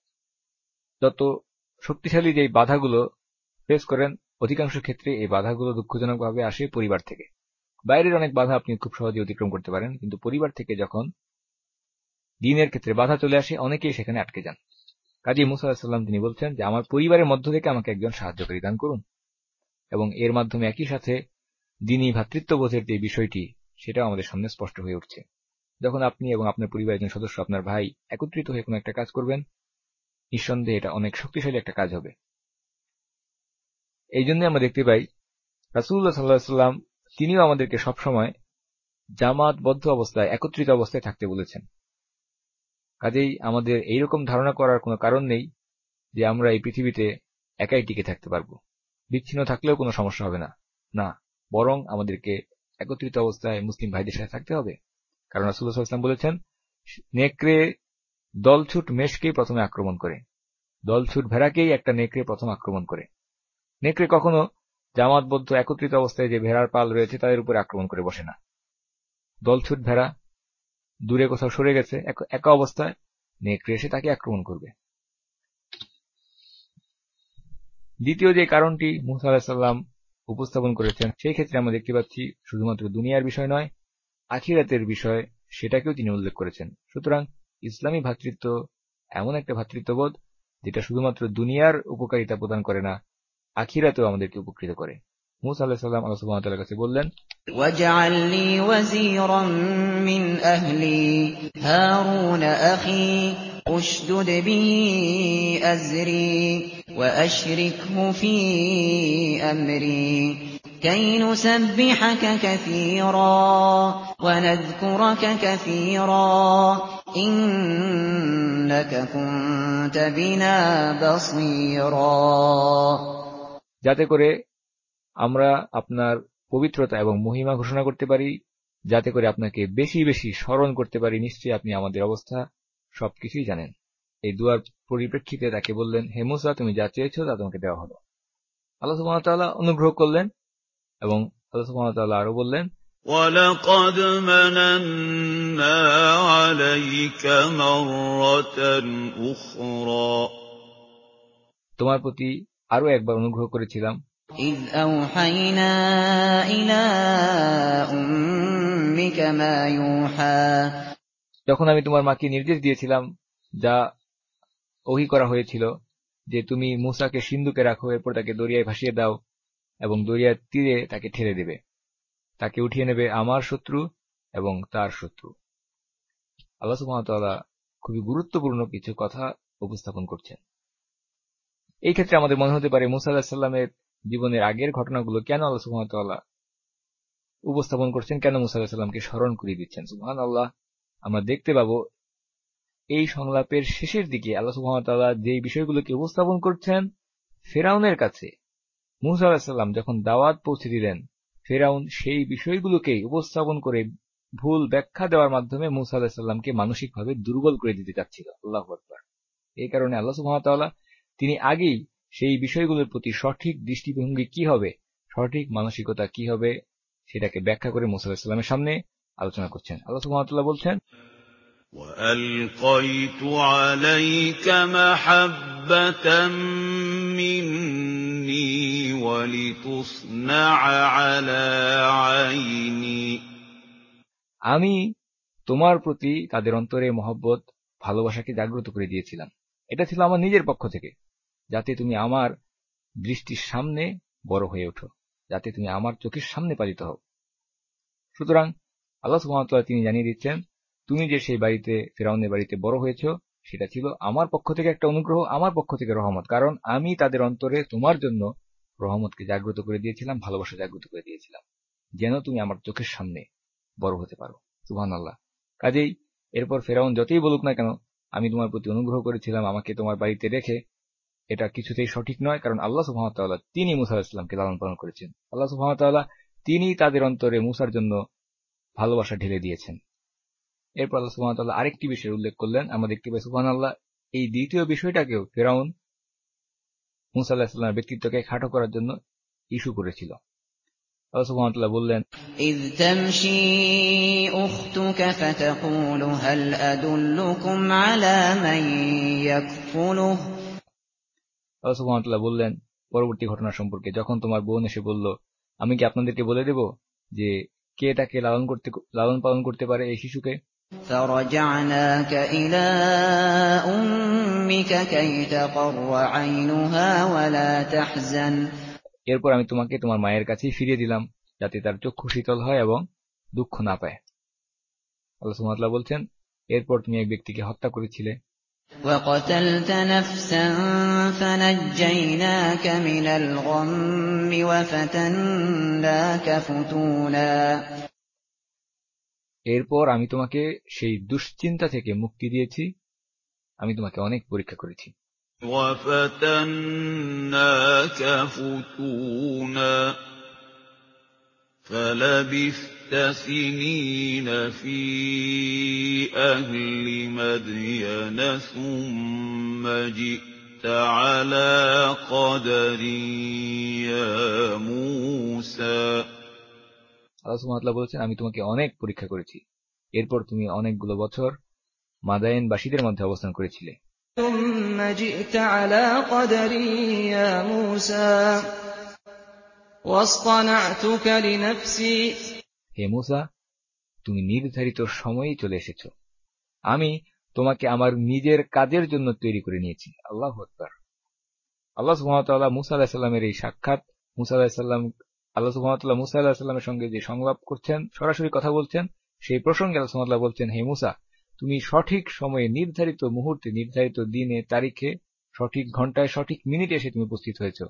যত শক্তিশালী যে বাধাগুলো ফেস করেন, অধিকাংশ ক্ষেত্রে এই বাধাগুলো দুঃখজনকভাবে আসে পরিবার থেকে। বাইরের অনেক বাধা আপনি খুব সহজে অতিক্রম করতে পারেন, কিন্তু পরিবার থেকে যখন দ্বীনের ক্ষেত্রে বাধা চলে আসে, অনেকেই সেখানে আটকে যান। কাজী মুসা আলাইহিস সালাম তিনি বলছেন যে আমার পরিবারের মধ্য থেকে আমাকে একজন সাহায্যকারী দান করুন, এবং এর মাধ্যমে একই সাথে দ্বীনী ভ্রাতৃত্ববোধের যে বিষয়টি সেটাও আমাদের সামনে স্পষ্ট হয়ে উঠছে। যখন আপনি এবং আপনার পরিবারের একজন সদস্য, আপনার ভাই একত্রিত হয়ে কোনো একটা কাজ করবেন, নিঃসন্দেহে এটা অনেক শক্তিশালী একটা কাজ হবে। এই জন্য আমরা দেখতে পাই রাসূলুল্লাহ সাল্লাল্লাহু আলাইহি ওয়াসাল্লাম তিনিও আমাদেরকে সবসময় জামাতবদ্ধ অবস্থায়, একত্রিত অবস্থায় থাকতে বলেছেন। কাজেই আমাদের এইরকম ধারণা করার কোনো কারণ নেই যে আমরা এই পৃথিবীতে একাই টিকে থাকতে পারবো, বিচ্ছিন্ন থাকলেও কোনো সমস্যা হবে না। না, বরং আমাদেরকে একত্রিত অবস্থায় মুসলিম ভাইদের সাথে থাকতে হবে। কারণ রাসূলুল্লাহ সাল্লাল্লাহু আলাইহি ওয়াসাল্লাম বলেছেন, নেকড়ে দলছুট মেষকেই প্রথমে আক্রমণ করে, দলছুট ভেড়াকেই একটা নেকড়ে প্রথম আক্রমণ করে। নেকড়ে কখনো জামাতবদ্ধ একত্রিত অবস্থায় যে ভেড়ার পাল রয়েছে তাদের উপরে আক্রমণ করে বসে না। দলছুট ভেড়া দূরে কোথাও সরে গেছে, একা অবস্থায় নেকড়ে এসে তাকে আক্রমণ করবে। দ্বিতীয় যে কারণটি মুসা আলাইহিস সালাম উপস্থাপন করেছেন, সেই ক্ষেত্রে আমরা দেখতে পাচ্ছি শুধুমাত্র দুনিয়ার বিষয় নয়, আখিরাতের বিষয় সেটাকেও তিনি উল্লেখ করেছেন। সুতরাং ইসলামী ভ্রাতৃত্ব এমন একটা ভ্রাতৃত্ববোধ যেটা শুধুমাত্র দুনিয়ার উপকারিতা প্রদান করে না, আখিরাতেও আমাদেরকে উপকৃত করে। মুসা আলাইহিস সালাম আল্লাহ সুবহানাহু ওয়া তাআলার কাছে বললেন, ওয়াজআল লি ওয়াজিরাম মিন আহলি হারুন আখি উশদুদ বিহি আজরি ওয়া আশরিকহু ফি আমরি كَيْ نُسَبِّحَكَ كَثِيرًا وَنَذْكُرَكَ كَثِيرًا إِنَّكَ كُنتَ بِنَا بَصِيرًا। যাতে করে আমরা আপনার পবিত্রতা এবং মহিমা ঘোষণা করতে পারি, যাতে করে আপনাকে বেশি বেশি স্মরণ করতে পারি। নিশ্চয়ই আপনি আমাদের অবস্থা সবকিছুই জানেন। এই দুয়ার পরিপ্রেক্ষিতে তাকে বললেন, হে মূসা, তুমি যা চেয়েছো তা তোমাকে দেওয়া হলো। আল্লাহ সুবহানাহু ওয়া তাআলা অনুগ্রহ করলেন এবং আল্লাহ সুবহানাহু ওয়া তাআলা আরো বললেন, وَلَقَدْ مَنَنَّا عَلَيْكَ مَرَّةً أُخْرَىٰ তোমার প্রতি আরো একবার অনুগ্রহ করেছিলাম। إِذْ أَوْحَيْنَا إِلَىٰ أُمِّكَ مَا يُوحَىٰ যখন আমি তোমার মাকে নির্দেশ দিয়েছিলাম, যা ওহী করা হয়েছিল, যে তুমি মূসাকে সিন্ধুকে রাখো, এরপর তাকে দরিয়ায় ভাসিয়ে দাও এবং দরিয়ার তীরে তাকে ঠেলে দেবে। তাকে উঠিয়ে নেবে আমার শত্রু এবং তার শত্রু। আল্লাহ সুবহানাহু ওয়া তাআলা খুবই গুরুত্বপূর্ণ কিছু কথা উপস্থাপন করছেন। এই ক্ষেত্রে আমাদের মনে হতে পারে, মূসা আলাইহিস সালামের জীবনের আগের ঘটনাগুলো কেন আল্লাহ সুবহানাহু ওয়া তাআলা উপস্থাপন করছেন, কেন মূসা আলাইহিস সালামকে স্মরণ করিয়ে দিচ্ছেন। সুবহানাল্লাহ, আমরা দেখতে পাবো এই সংলাপের শেষের দিকে আল্লাহ সুবহানাহু ওয়া তাআলা যেই বিষয়গুলোকে উপস্থাপন করছেন ফিরআউনের কাছে, মূসা আলাইহিস সালাম যখন দাওয়াত পৌঁছে দিলেন, ফিরআউন সেই বিষয়গুলোকেই উপস্থাপন করে ভুল ব্যাখ্যা দেওয়ার মাধ্যমে মূসা আলাইহিস সালামকে মানসিকভাবে দুর্বল করে দিতে চাচ্ছিল। আল্লাহু আকবার। এই কারণে আল্লাহ সুবহানাহু ওয়া তাআলা তিনি আগেই সেই বিষয়গুলোর প্রতি সঠিক দৃষ্টিভঙ্গি কি হবে, সঠিক মানসিকতা কি হবে, সেটাকে ব্যাখ্যা করে মূসা আলাইহিস সালামের সামনে আলোচনা করছেন। আল্লাহ সুবহানাহু ওয়া তাআলা বলছেন, وَأَلْقَيْتُ عَلَيْكَ مَحَبَّةً مِّنِّي وَلِتُصْنَعَ عَلَىٰ عَيْنِي আমি তোমার প্রতি তাদের অন্তরে মহব্বত, ভালোবাসাকে জাগ্রত করে দিয়েছিলাম। এটা ছিল আমার নিজের পক্ষ থেকে, যাতে তুমি আমার দৃষ্টির সামনে বড় হয়ে ওঠো, যাতে তুমি আমার চোখের সামনে পালিত হও। সুতরাং আল্লাহ সুবহানাহু ওয়া তাআলা তিনি জানিয়ে দিচ্ছেন, তুমি যে সেই বাড়িতে, ফিরআউনের বাড়িতে বড় হয়েছো, সেটা ছিল আমার পক্ষ থেকে একটা অনুগ্রহ, আমার পক্ষ থেকে রহমত। কারণ আমি তাদের অন্তরে তোমার জন্য রহমতকে জাগ্রত করে দিয়েছিলাম, ভালোবাসা জাগ্রত করে দিয়েছিলাম, যেন তুমি আমার চোখের সামনে বড় হতে পারো। সুবহানাল্লাহ। কাজেই এরপর ফিরআউন যতই বলুক না কেন, আমি তোমার প্রতি অনুগ্রহ করেছিলাম আমাকে তোমার বাড়িতে রেখে, এটা কিছুতেই সঠিক নয়। কারণ আল্লাহ সুবহানাহু ওয়া তাআলা তিনি মূসা আলাইহিস সালামকে লালন পালন করেছেন। আল্লাহ সুবহানাহু ওয়া তাআলা তিনি তাদের অন্তরে মূসার জন্য ভালোবাসা ঢেলে দিয়েছেন। এরপর আল্লাহ সুবহানাহু ওয়া তাআলা আরেকটি বিষয়ের উল্লেখ করলেন। আমরা দেখতে পাই, সুবহানাল্লাহ, এই দ্বিতীয় বিষয়টাকেও ফিরআউন মূসা আলাইহিস সালামের ব্যক্তিত্বকে খাটো করার জন্য ইস্যু করেছিল। আল্লাহ সুবহানাহু ওয়া তাআলা বললেন, إِذْ تَمْشِي أُخْتُكَ فَتَقُولُ هَلْ أَدُلُّكُمْ عَلَىٰ مَن يَكْفُلُهُ আল্লাহ সুবহানাহু ওয়া তাআলা বললেন পরবর্তী ঘটনা সম্পর্কে, যখন তোমার বোন এসে বলল, আমি কি আপনাদেরকে বলে দেব যে কে তাকে লালন পালন করতে পারে, এই শিশুকে? فَرَجَعْنَاكَ إِلَىٰ أُمِّكَ كَيْ تَقَرَّ عَيْنُهَا وَلَا تَحْزَنَ এরপর আমি তোমাকে তোমার মায়ের কাছেই ফিরিয়ে দিলাম, যাতে তার চক্ষু শীতল হয় এবং দুঃখ না পায়। আল্লাহ সুবহানাহু ওয়া তাআলা বলছেন, এরপর তুমি এক ব্যক্তিকে হত্যা করেছিলে, وَقَتَلْتَ نَفْسًا فَنَجَّيْنَاكَ مِنَ الْغَمِّ وَفَتَنَّاكَ فُتُونًا এরপর আমি তোমাকে সেই দুশ্চিন্তা থেকে মুক্তি দিয়েছি, আমি তোমাকে অনেক পরীক্ষা করেছি। وَفَتَنَّاكَ فُتُونًا فَلَبِثْتَ سِنِينَ فِي أَهْلِ مَدْيَنَ ثُمَّ جِئْتَ عَلَىٰ قَدَرٍ يَا مُوسَىٰ আল্লাহ সুবহানাহু ওয়া তাআলা বলেছেন, আমি তোমাকে অনেক পরীক্ষা করেছি, এরপর তুমি অনেকগুলো বছর মাদায়েনবাসীদের মধ্যে অবস্থান করেছিলে। ثُمَّ جِئْتَ عَلَىٰ قَدَرٍ يَا مُوسَىٰ وَاصْطَنَعْتُكَ لِنَفْسِي হে মূসা, তুমি নির্ধারিত সময়েই চলে এসেছো, আমি তোমাকে আমার নিজের কাজের জন্য তৈরি করে নিয়েছি। আল্লাহু আকবার। আল্লাহ সুবহানাহু ওয়া তাআলা মূসা আলাইহিস সালামের এই সাক্ষাৎ, আল্লাহ সুবহানাহু ওয়া তাআলা মূসা আলাইহিস সালামের সঙ্গে যে সংলাপ করছেন, সরাসরি কথা বলছেন, সেই প্রসঙ্গে আল্লাহ সুবহানাহু ওয়া তাআলা বলছেন, হে মূসা, তুমি সঠিক সময়ে, নির্ধারিত মুহূর্তে, নির্ধারিত দিনে, তারিখে, সঠিক ঘন্টায়, সঠিক মিনিটে এসে তুমি উপস্থিত হয়েছো।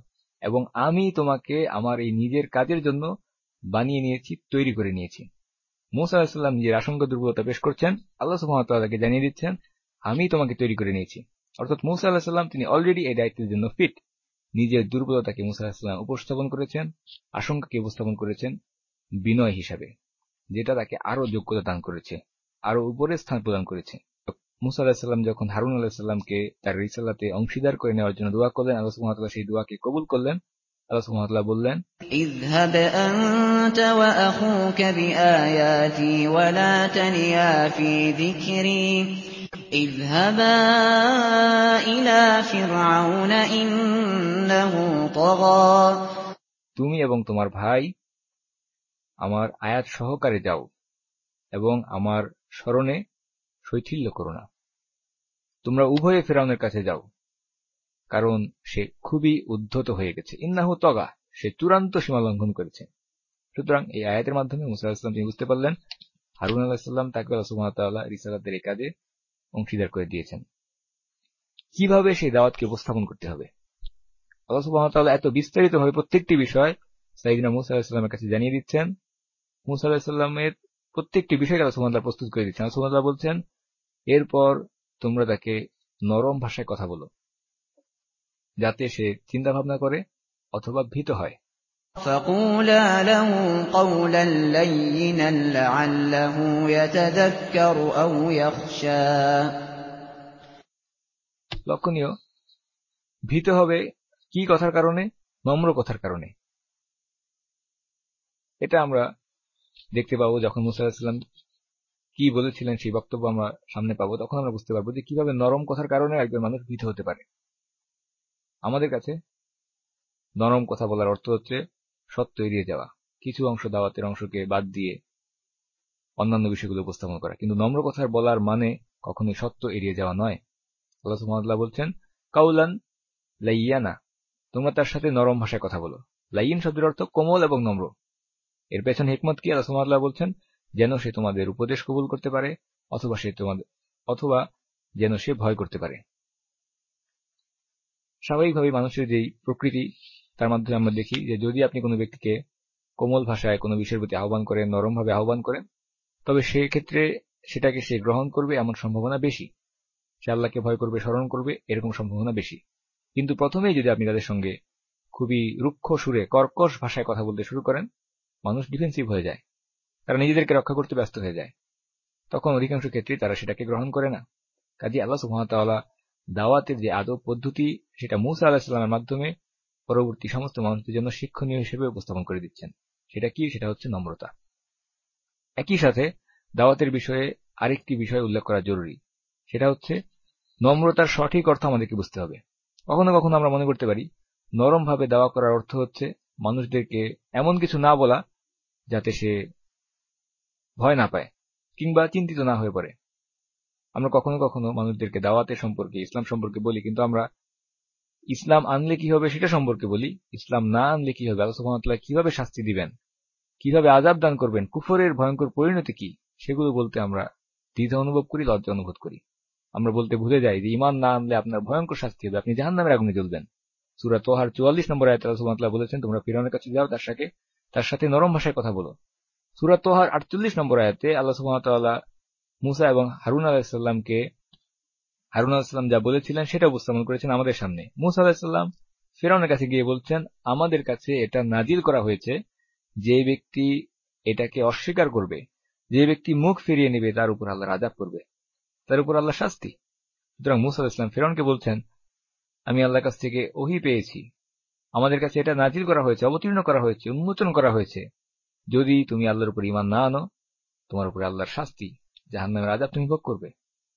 এবং আমি তোমাকে আমার এই নিজের কাজের জন্য বানিয়ে নিয়েছি, তৈরি করে নিয়েছি। মূসা আলাইহিস সালাম নিজের আশঙ্কা দুর্বলতা পেশ করছেন, আল্লাহ সুবহানাহু ওয়া তাআলাকে জানিয়ে দিচ্ছেন আমি তোমাকে তৈরি করে নিয়েছি। অর্থাৎ মূসা আলাইহিস সালাম তিনি অলরেডি এই দায়িত্বের জন্য ফিট। নিজের দুর্বলতাকে মূসা আলাইহিস সালাম উপস্থাপন করেছেন, আশঙ্কাকে উপস্থাপন করেছেন বিনয় হিসাবে, যেটা তাকে আরো যোগ্যতা দান করেছে, আরো উপরে স্থান প্রদান করেছে। মূসা আলাইহিস সালাম যখন হারুন আলাইহিস সালামকে তার রিসালাতে অংশীদার করে নেওয়ার জন্য দোয়া করলেন, আল্লাহ সুবহানাহু ওয়া তাআলা সেই দোয়াকে কবুল করলেন। আল্লাহ সুবহানাহু ওয়া তাআলা বললেন, اذهب أنت وأخوك بآياتي ولا تنيا في ذكري اذهبا إلى فرعون إنه طغى তুমি এবং তোমার ভাই আমার আয়াত সহকারে যাও এবং আমার স্মরণে শৈথিল্য করো না। তোমরা উভয়ে ফিরআউনের কাছে যাও, কারণ সে খুবই উদ্ধত হয়ে গেছে। ইন্নাহু তগা, সে চূড়ান্ত সীমা লঙ্ঘন করেছে। সুতরাং এই আয়াতের মাধ্যমে মূসা আলাইহিস সালাম তিনি বুঝতে পারলেন হারুন আলাইহিস সালাম তাকে আল্লাহ সুবহানাহু ওয়া তাআলা রিসালাতের এই কাজে অংশীদার করে দিয়েছেন। কিভাবে সেই দাওয়াতকে উপস্থাপন করতে হবে, আল্লাহ সুবহানাহু ওয়া তাআলা এত বিস্তারিতভাবে প্রত্যেকটি বিষয় সাইয়েদনা মূসা আলাইহিস সালামের কাছে জানিয়ে দিচ্ছেন। মূসা আলাইহিস সালামের প্রত্যেকটি বিষয়কে আল্লাহ সুবহানাহু ওয়া তাআলা প্রস্তুত করে দিচ্ছেন। আল্লাহ সুবহানাহু ওয়া তাআলা বলছেন, এরপর তোমরা তাকে নরম ভাষায় কথা বলো, যাতে সে চিন্তা ভাবনা করে অথবা ভীত হয়। فقولا له قولا لينا لعله يتذكر أو يخشى লক্ষণীয়, ভীত হবে কি কথার কারণে? নম্র কথার কারণে। এটা আমরা দেখতে পাবো যখন মূসা আলাইহিস সালাম কি বলেছিলেন সেই বক্তব্য আমরা সামনে পাবো, তখন আমরা বুঝতে পারবো যে কিভাবে নরম কথার কারণে একজন মানুষ ভীত হতে পারে। আমাদের কাছে নরম কথা বলার অর্থ হচ্ছে সত্য এড়িয়ে যাওয়া, কিছু অংশ দাওয়াতের অংশকে বাদ দিয়ে অন্যান্য বিষয়গুলো উপস্থাপন করা। কিন্তু নম্র কথা বলার মানে কখনোই সত্য এড়িয়ে যাওয়া নয়। আল্লাহ সুবহানাহু ওয়া তাআলা বলছেন, কাউলান লাইয়ানা, তোমরা তার সাথে নরম ভাষায় কথা বলো। লাইয়িন শব্দের অর্থ কোমল এবং নম্র। এর পেছনে হিকমত কি? আল্লাহ সুবহানাহু ওয়া তাআলা বলছেন যেন সে তোমাদের উপদেশ কবুল করতে পারে অথবা যেন সে ভয় করতে পারে। স্বাভাবিকভাবে মানুষের যেই প্রকৃতি, তার মাধ্যমে আমরা দেখি যে যদি আপনি কোনো ব্যক্তিকে কোমল ভাষায় কোনো বিষয়ের প্রতি আহ্বান করেন, নরমভাবে আহ্বান করেন, তবে সেক্ষেত্রে সেটাকে সে গ্রহণ করবে এমন সম্ভাবনা বেশি। সে আল্লাহকে ভয় করবে, স্মরণ করবে, এরকম সম্ভাবনা বেশি। কিন্তু প্রথমেই যদি আপনি তাদের সঙ্গে খুবই রুক্ষ সুরে, কর্কশ ভাষায় কথা বলতে শুরু করেন, মানুষ ডিফেন্সিভ হয়ে যায়, তারা নিজেদেরকে রক্ষা করতে ব্যস্ত হয়ে যায়। তখন অধিকাংশ ক্ষেত্রে তারা সেটাকে গ্রহণ করে না। কাজে আল্লাহ সুবহানাহু ওয়া তাআলা দাওয়াতের যে আদব পদ্ধতি, সেটা মূসা আলাইহিস সালামের মাধ্যমে পরবর্তী সমস্ত মানুষদের জন্য শিক্ষণীয় হিসেবে উপস্থাপন করে দিচ্ছেন। সেটা কি? সেটা হচ্ছে নম্রতা। একই সাথে দাওয়াতের বিষয়ে আরেকটি বিষয় উল্লেখ করা জরুরি, সেটা হচ্ছে নম্রতার সঠিক অর্থ আমাদেরকে বুঝতে হবে। কখনো কখনো আমরা মনে করতে পারি নরমভাবে দাওয়া করার অর্থ হচ্ছে মানুষদেরকে এমন কিছু না বলা যাতে সে ভয় না পায় কিংবা চিন্তিত না হয়ে পড়ে। আমরা কখনো কখনো মানুষদেরকে দাওয়াতের সম্পর্কে, ইসলাম সম্পর্কে বলি, কিন্তু আমরা ইসলাম আনলে কি হবে সেটা সম্পর্কে বলি, ইসলাম না আনলে কি হবে, আল্লাহ সুবহানাহু ওয়া তাআলা কিভাবে শাস্তি দিবেন, কিভাবে আযাব দান করবেন, কুফরের ভয়ঙ্কর পরিণতি কি, সেগুলো বলতে আমরা দ্বিধা অনুভব করি, লজ্জা অনুভব করি। আমরা বলতে ভুলে যাই যে ঈমান না আনলে আপনার ভয়ঙ্কর শাস্তি হবে, আপনি জাহান্নামের আগুনে জ্বলবেন। সূরা তাহার 44 নম্বর আয়াতে আল্লাহ সুবহানাহু ওয়া তাআলা বলেছেন, তোমরা ফিরআউনের কাছে যাও, তার সাথে নরম ভাষায় কথা বলো। সূরা তাহার 48 নম্বর আয়াতে আল্লাহ সুবহানাহু ওয়া তাআলা মূসা এবং হারুন আলাইহিস সালাম যা বলেছিলেন সেটা উপস্থাপন করেছেন আমাদের সামনে। মূসা আলাইহিস সালাম ফিরআউনের কাছে গিয়ে বলছেন, আমাদের কাছে এটা নাজিল করা হয়েছে, যে ব্যক্তি এটাকে অস্বীকার করবে, যে ব্যক্তি মুখ ফিরিয়ে নেবে, তার উপর আল্লাহর আযাব করবে, তার উপর আল্লাহ শাস্তি। সুতরাং মূসা আলাইহিস সালাম ফিরআউনকে বলছেন, আমি আল্লাহর কাছ থেকে ওহী পেয়েছি, আমাদের কাছে এটা নাজিল করা হয়েছে, অবতীর্ণ করা হয়েছে, উন্মোচন করা হয়েছে, যদি তুমি আল্লাহর উপর ঈমান না আনো, তোমার উপরে আল্লাহর শাস্তি, জাহান্নামের আযাব তুমি ভোগ করবে।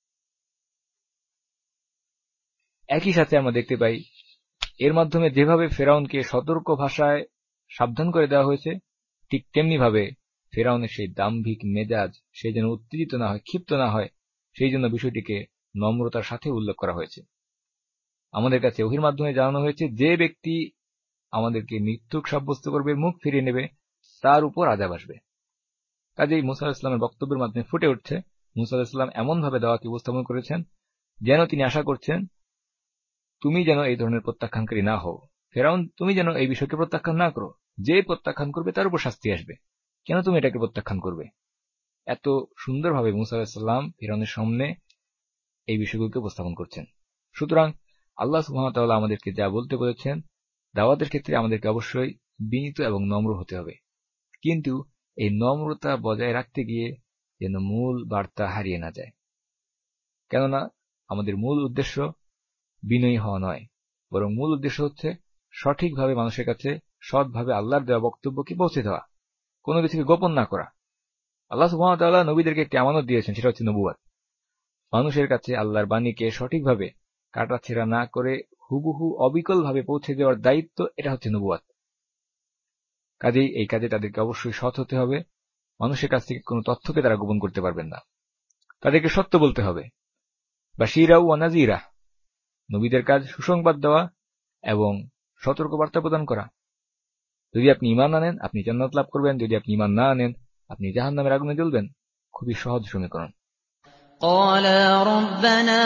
একই সাথে আমরা দেখতে পাই এর মাধ্যমে যেভাবে ফিরআউনকে সতর্ক ভাষায় সাবধান করে দেওয়া হয়েছে, ঠিক তেমনি ভাবে ফিরআউনের সেই দাম্ভিক মেজাজ, সে যেন উত্তেজিত না হয়, ক্ষিপ্ত না হয়, সেই জন্য বিষয়টিকে নম্রতার সাথে উল্লেখ করা হয়েছে। আমাদের কাছে ওহীর মাধ্যমে জানানো হয়েছে, যে ব্যক্তি আমাদেরকে মিথ্যুক সাব্যস্ত করবে, মুখ ফিরিয়ে নেবে, তার উপর আযাব আসবে। কাজেই মূসা আলাইহিস সালামের বক্তব্যের মাধ্যমে ফুটে উঠছে, মূসা আলাইহিস সালাম এমন ভাবে দাওয়াতকে উপস্থাপন করেছেন যেন তিনি আশা করছেন তুমি যেন এই ধরনের প্রত্যাখ্যানকারী না হও, ফেরাউন, তুমি যেন এই বিষয়কে প্রত্যাখ্যান না করো। যে প্রত্যাখ্যান করবে তার উপর শাস্তি আসবে। কেন তুমি এটাকে প্রত্যাখ্যান করবে? এত সুন্দরভাবে মূসা আলাইহিস সালাম ফিরআউনের সামনে এই বিষয়গুলোকে উপস্থাপন করছেন। সুতরাং আল্লাহ সুবহানাহু ওয়া তাআলা আমাদেরকে যা বলতে বলেছেন, দাওয়াতের ক্ষেত্রে আমাদেরকে অবশ্যই বিনীত এবং নম্র হতে হবে। কিন্তু এই নম্রতা বজায় রাখতে গিয়ে যেন মূল বার্তা হারিয়ে না যায়। কেননা আমাদের মূল উদ্দেশ্য বিনয়ী হওয়া নয়, বরং মূল উদ্দেশ্য হচ্ছে সঠিকভাবে মানুষের কাছে সৎভাবে আল্লাহর দেওয়া বক্তব্যকে পৌঁছে দেওয়া, কোনো কিছুকে গোপন না করা। আল্লাহ সুবহানাহু ওয়া তাআলা নবীদেরকে একটি আমানত দিয়েছেন, সেটা হচ্ছে নবুয়ত। মানুষের কাছে আল্লাহর বাণীকে সঠিকভাবে কাটাছেঁড়া না করে হুবহু অবিকলভাবে পৌঁছে দেওয়ার দায়িত্ব, এটা হচ্ছে নবুয়ত। কাজেই এই কাজে তাদেরকে অবশ্যই সৎ হতে হবে। মানুষের কাছ থেকে কোনো তথ্যকে তারা গোপন করতে পারবেন না। তাদেরকে সত্য বলতে হবে। বাশীরা ওয়া নাযীরা, নবীদের কাজ সুসংবাদ দেওয়া এবং সতর্কবার্তা প্রদান করা। যদি আপনি ঈমান আনেন, আপনি জান্নাত লাভ করবেন। যদি আপনি ঈমান না আনেন, আপনি জাহান্নামের আগুনে জ্বলবেন। খুবই সহজ সমীকরণ। قَالَا رَبَّنَا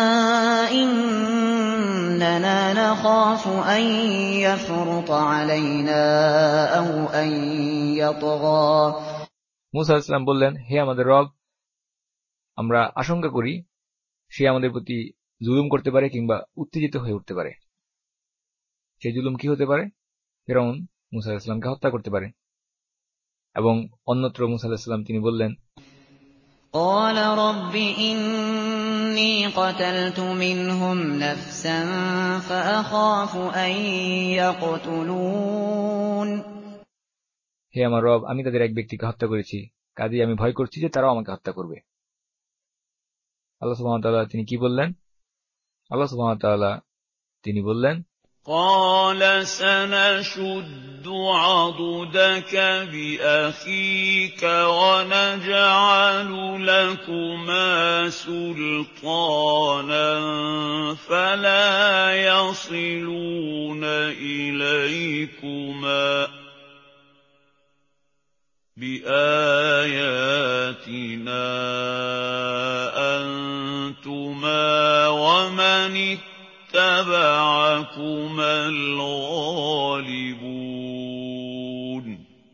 إِنَّنَا نَخَافُ أَن يَفْرُطَ عَلَيْنَا أَوْ أَن يَطْغَىٰ। মূসা আলাইহিস সালাম বললেন, হে আমাদের রব, আমরা আশঙ্কা করি সে আমাদের প্রতি জুলুম করতে পারে কিংবা উত্তেজিত হয়ে উঠতে পারে। সেই জুলুম কি হতে পারে? ফিরআউন মূসা আলাইহিস সালামকে হত্যা করতে পারে। এবং অন্যত্র মূসা আলাইহিস সালাম তিনি বললেন, قَالَ رَبِّ إِنِّي قَتَلْتُ مِنْهُمْ نَفْسًا فَأَخَافُ أَن يَقْتُلُونِ। হে আমার রব, আমি তাদের এক ব্যক্তিকে হত্যা করেছি, কাজেই আমি ভয় করছি যে তারাও আমাকে হত্যা করবে। আল্লাহ সুবহানাহু ওয়া তাআলা তিনি কি বললেন? আল্লাহ সুবহানাহু ওয়া তাআলা তিনি বললেন, قَالَ سَنَشُدُّ عَضُدَكَ بِأَخِيكَ وَنَجْعَلُ لَكُمَا سُلْطَانًا فَلَا يَصِلُونَ إِلَيْكُمَا بِآيَاتِنَا أَنتُمَا وَمَنِ اتَّبَعَكُمَا الْغَالِبُونَ।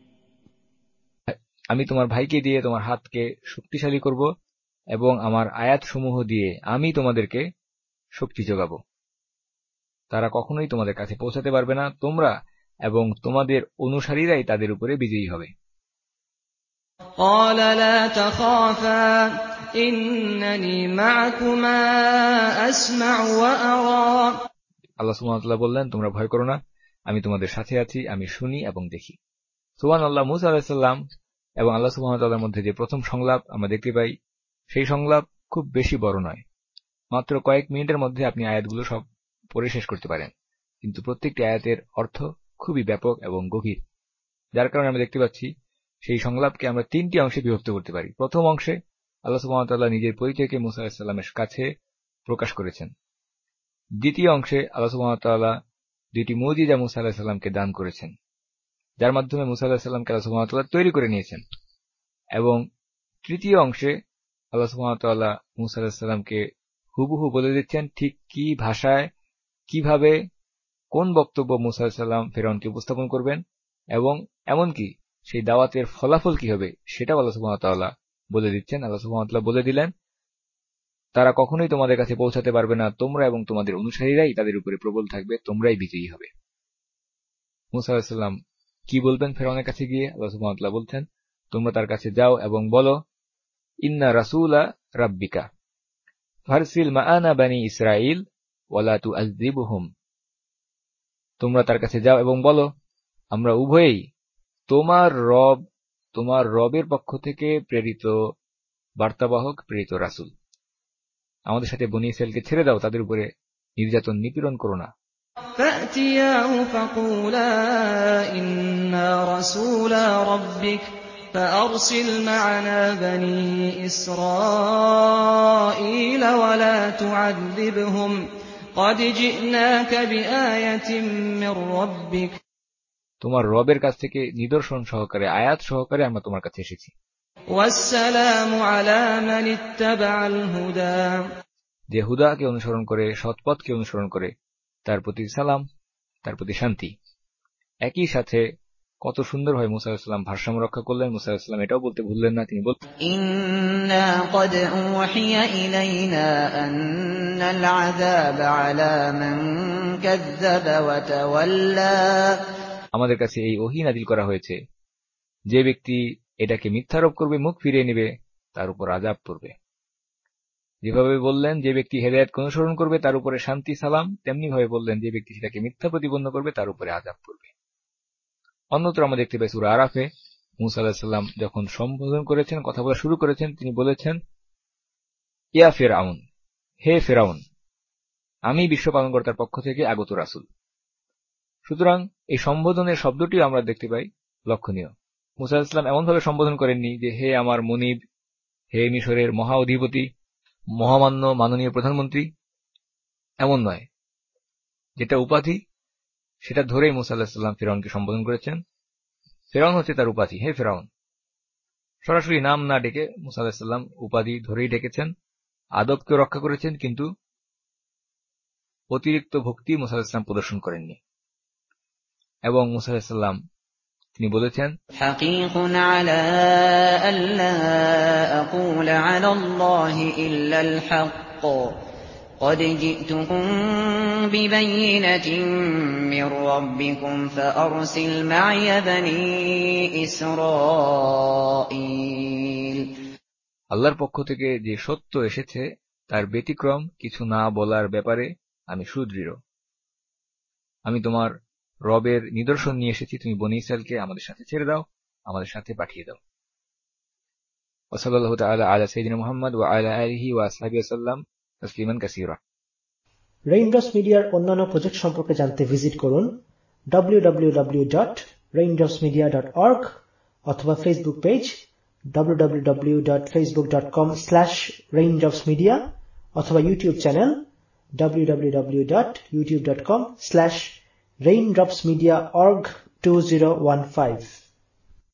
আমি তোমার ভাইকে দিয়ে তোমার হাতকে শক্তিশালী করব এবং আমার আয়াতসমূহ দিয়ে আমি তোমাদেরকে শক্তি যোগাব। তারা কখনোই তোমাদের কাছে পৌঁছাতে পারবে না। তোমরা এবং তোমাদের অনুসারীরাই তাদের উপরে বিজয়ী হবে। قَالَ لَا تَخَافَا إِنَّنِي مَعَكُمَا أَسْمَعُ وَأَرَىٰ। আল্লাহ সুবহানাহু ওয়া তাআলা বললেন, তোমরা ভয় করো না, আমি তোমাদের সাথে আছি, আমি শুনি এবং দেখি। সুবহানাল্লাহ। মূসা আলাইহিস সালাম এবং আল্লাহ সুবহানাহু ওয়া তাআলার মধ্যে যে প্রথম সংলাপ আমরা দেখতে পাই, সেই সংলাপ খুব বেশি বড় নয়। মাত্র কয়েক মিনিটের মধ্যে আপনি আয়াতগুলো সব পড়ে শেষ করতে পারেন। কিন্তু প্রত্যেকটি আয়াতের অর্থ খুবই ব্যাপক এবং গভীর, যার কারণে আমরা দেখতে পাচ্ছি সেই সংলাপকে আমরা তিনটি অংশে বিভক্ত করতে পারি। প্রথম অংশে আল্লাহ সুবহানাহু ওয়া তাআলা নিজের পরিচয়কে মূসা আলাইহিস সালামের কাছে প্রকাশ করেছেন। দ্বিতীয় অংশে আল্লাহ সুবহানাহু ওয়া তাআলা দুইটি মুজিজা মূসা আলাইহিস সালামকে দান করেছেন, যার মাধ্যমে মূসা আলাইহিস সালামকে আল্লাহ সুবহানাহু ওয়া তাআলা তৈরি করে নিয়েছেন। এবং তৃতীয় অংশে আল্লাহ সুবহানাহু ওয়া তাআলা মূসা আলাইহিস সালামকে হুবহু বলে দিচ্ছেন ঠিক কি ভাষায়, কিভাবে, কোন বক্তব্য মূসা আলাইহিস সালাম ফিরআউনকে উপস্থাপন করবেন এবং এমনকি সেই দাওয়াতের ফলাফল কি হবে সেটাও আল্লাহ সুবহানাহু ওয়া তাআলা বলে দিচ্ছেন। আল্লাহ সুবহানাহু ওয়া তাআলা বলে দিলেন, তারা কখনোই তোমাদের কাছে পৌঁছাতে পারবে না, তোমরা এবং তোমাদের অনুসারীরাই তাদের উপরে প্রবল থাকবে, তোমরাই বিজয়ী হবে। মূসা আলাইহিস সালাম কি বলবেন ফিরআউনের কাছে গিয়ে? আল্লাহ সুবহানাহু ওয়া তাআলা বলছেন, তোমরা তার কাছে যাও এবং বলো, ইন্না রাসূলা রাব্বিকা ফারসিল মাআনা বানি ইসরাঈল ওয়ালা তুআযযিবহুম। তোমরা তার কাছে যাও এবং বলো, আমরা উভয়েই তোমার রবের পক্ষ থেকে প্রেরিত বার্তাবাহক, প্রেরিত রাসূল। আমাদের সাথে বনী ইসরাঈলকে ছেড়ে দাও, তাদের উপরে নির্যাতন নিপীড়ন করো না। فَأْتِيَاهُ فَقُولَا إِنَّا رَسُولَا رَبِّكَ فَأَرْسِلْ مَعَنَا بَنِي إِسْرَائِيلَ وَلَا تُعَذِّبْهُمْ قَدْ جِئْنَاكَ بِآيَةٍ مِّن رَّبِّكَ। তোমার রবের কাছ থেকে নিদর্শন সহকারে, আয়াত সহকারে আমরা তোমার কাছে এসেছি। وَالسَّلَامُ عَلَىٰ مَنِ اتَّبَعَ الْهُدَىٰ। যে হুদাকে অনুসরণ করে, সৎপথকে অনুসরণ করে, তার প্রতি সালাম। তার প্রতি শান্তি। একই সাথে কত সুন্দরভাবে মুসা আলাইহিস সালাম ভারসাম্য রক্ষা করলেন। মুসা আলাইহিস সালাম এটাও বলতে ভুললেন না, তিনি বললেন, ইন্না ক্বাদ উহিয়া ইলাইনা আন্নাল আযাব আলা মান কাযযাবা ওয়া তাওয়াল্লা। আমাদের কাছে এই ওহী নাযিল করা হয়েছে, যে ব্যক্তি এটাকে মিথ্যারোপ করবে, মুখ ফিরিয়ে নেবে, তার উপর আযাব পড়বে। যেভাবে বললেন যে ব্যক্তি হেদায়েতকে অনুসরণ করবে তার উপরে শান্তি সালাম, তেমনি ভাবে বললেন যে ব্যক্তি সেটাকে মিথ্যা প্রতিপন্ন করবে তার উপরে আযাব পড়বে। অন্যত্র আমরা দেখতে পাই সূরা আরাফে মুসা আলাইহিস সালাম যখন সম্বোধন করেছেন, কথা বলা শুরু করেছেন, তিনি বলেছেন, ইয়া ফিরআউন, হে ফিরআউন, আমি বিশ্ব পালনকর্তার পক্ষ থেকে আগত রাসূল। সুতরাং এই সম্বোধনের শব্দটি আমরা দেখতে পাই লক্ষণীয়। মুসা আলাইহিস সালাম এমনভাবে সম্বোধন করেননি যে হে আমার মুনিব, হে মিশরের মহা অধিপতি, মহামান্য মাননীয় প্রধানমন্ত্রী, এমন নয়। যেটা উপাধি সেটা ধরেই মুসা আলাইহিস সালাম ফিরআউনকে সম্বোধন করেছেন। ফিরআউন হচ্ছে তার উপাধি, হে ফিরআউন। সরাসরি নাম না ডেকে মুসা আলাইহিস সালাম উপাধি ধরেই ডেকেছেন, আদবকে রক্ষা করেছেন, কিন্তু অতিরিক্ত ভক্তি মুসা আলাইহিস সালাম প্রদর্শন করেননি। এবং মুসা আলাইহিস সালাম তিনি বলেছেন, হাকিকুন আলা আল্লা আকুল আলা আল্লাহি ইল্লাল হক قد جئتكم ببينة من ربكم فأرسل معي بني إسرائيل। আল্লাহর পক্ষ থেকে যে সত্য এসেছে তার ব্যতিক্রম কিছু না বলার ব্যাপারে আমি সুদৃঢ়। আমি তোমার রবের নিদর্শন নিয়ে এসেছি, তুমি বনী ইসরাইলকে আমাদের সাথে ছেড়ে দাও, আমাদের সাথে পাঠিয়ে দাও। ওয়াসাল্লাল্লাহু তাআলা আলা সাইয়্যিদিনা মুহাম্মদ ওয়া আলা আলিহি ওয়া আসহাবিহি ওয়াসাল্লাম তাসলিমান কাসীরা। রেইনড্রপস মিডিয়ার অন্যান্য প্রজেক্ট সম্পর্কে জানতে ভিজিট করুন www.raindropsmedia.org অথবা ফেসবুক পেজ www.facebook.com/raindropsmedia অথবা ইউটিউব চ্যানেল www.youtube.com/raindropsmediaorg2015।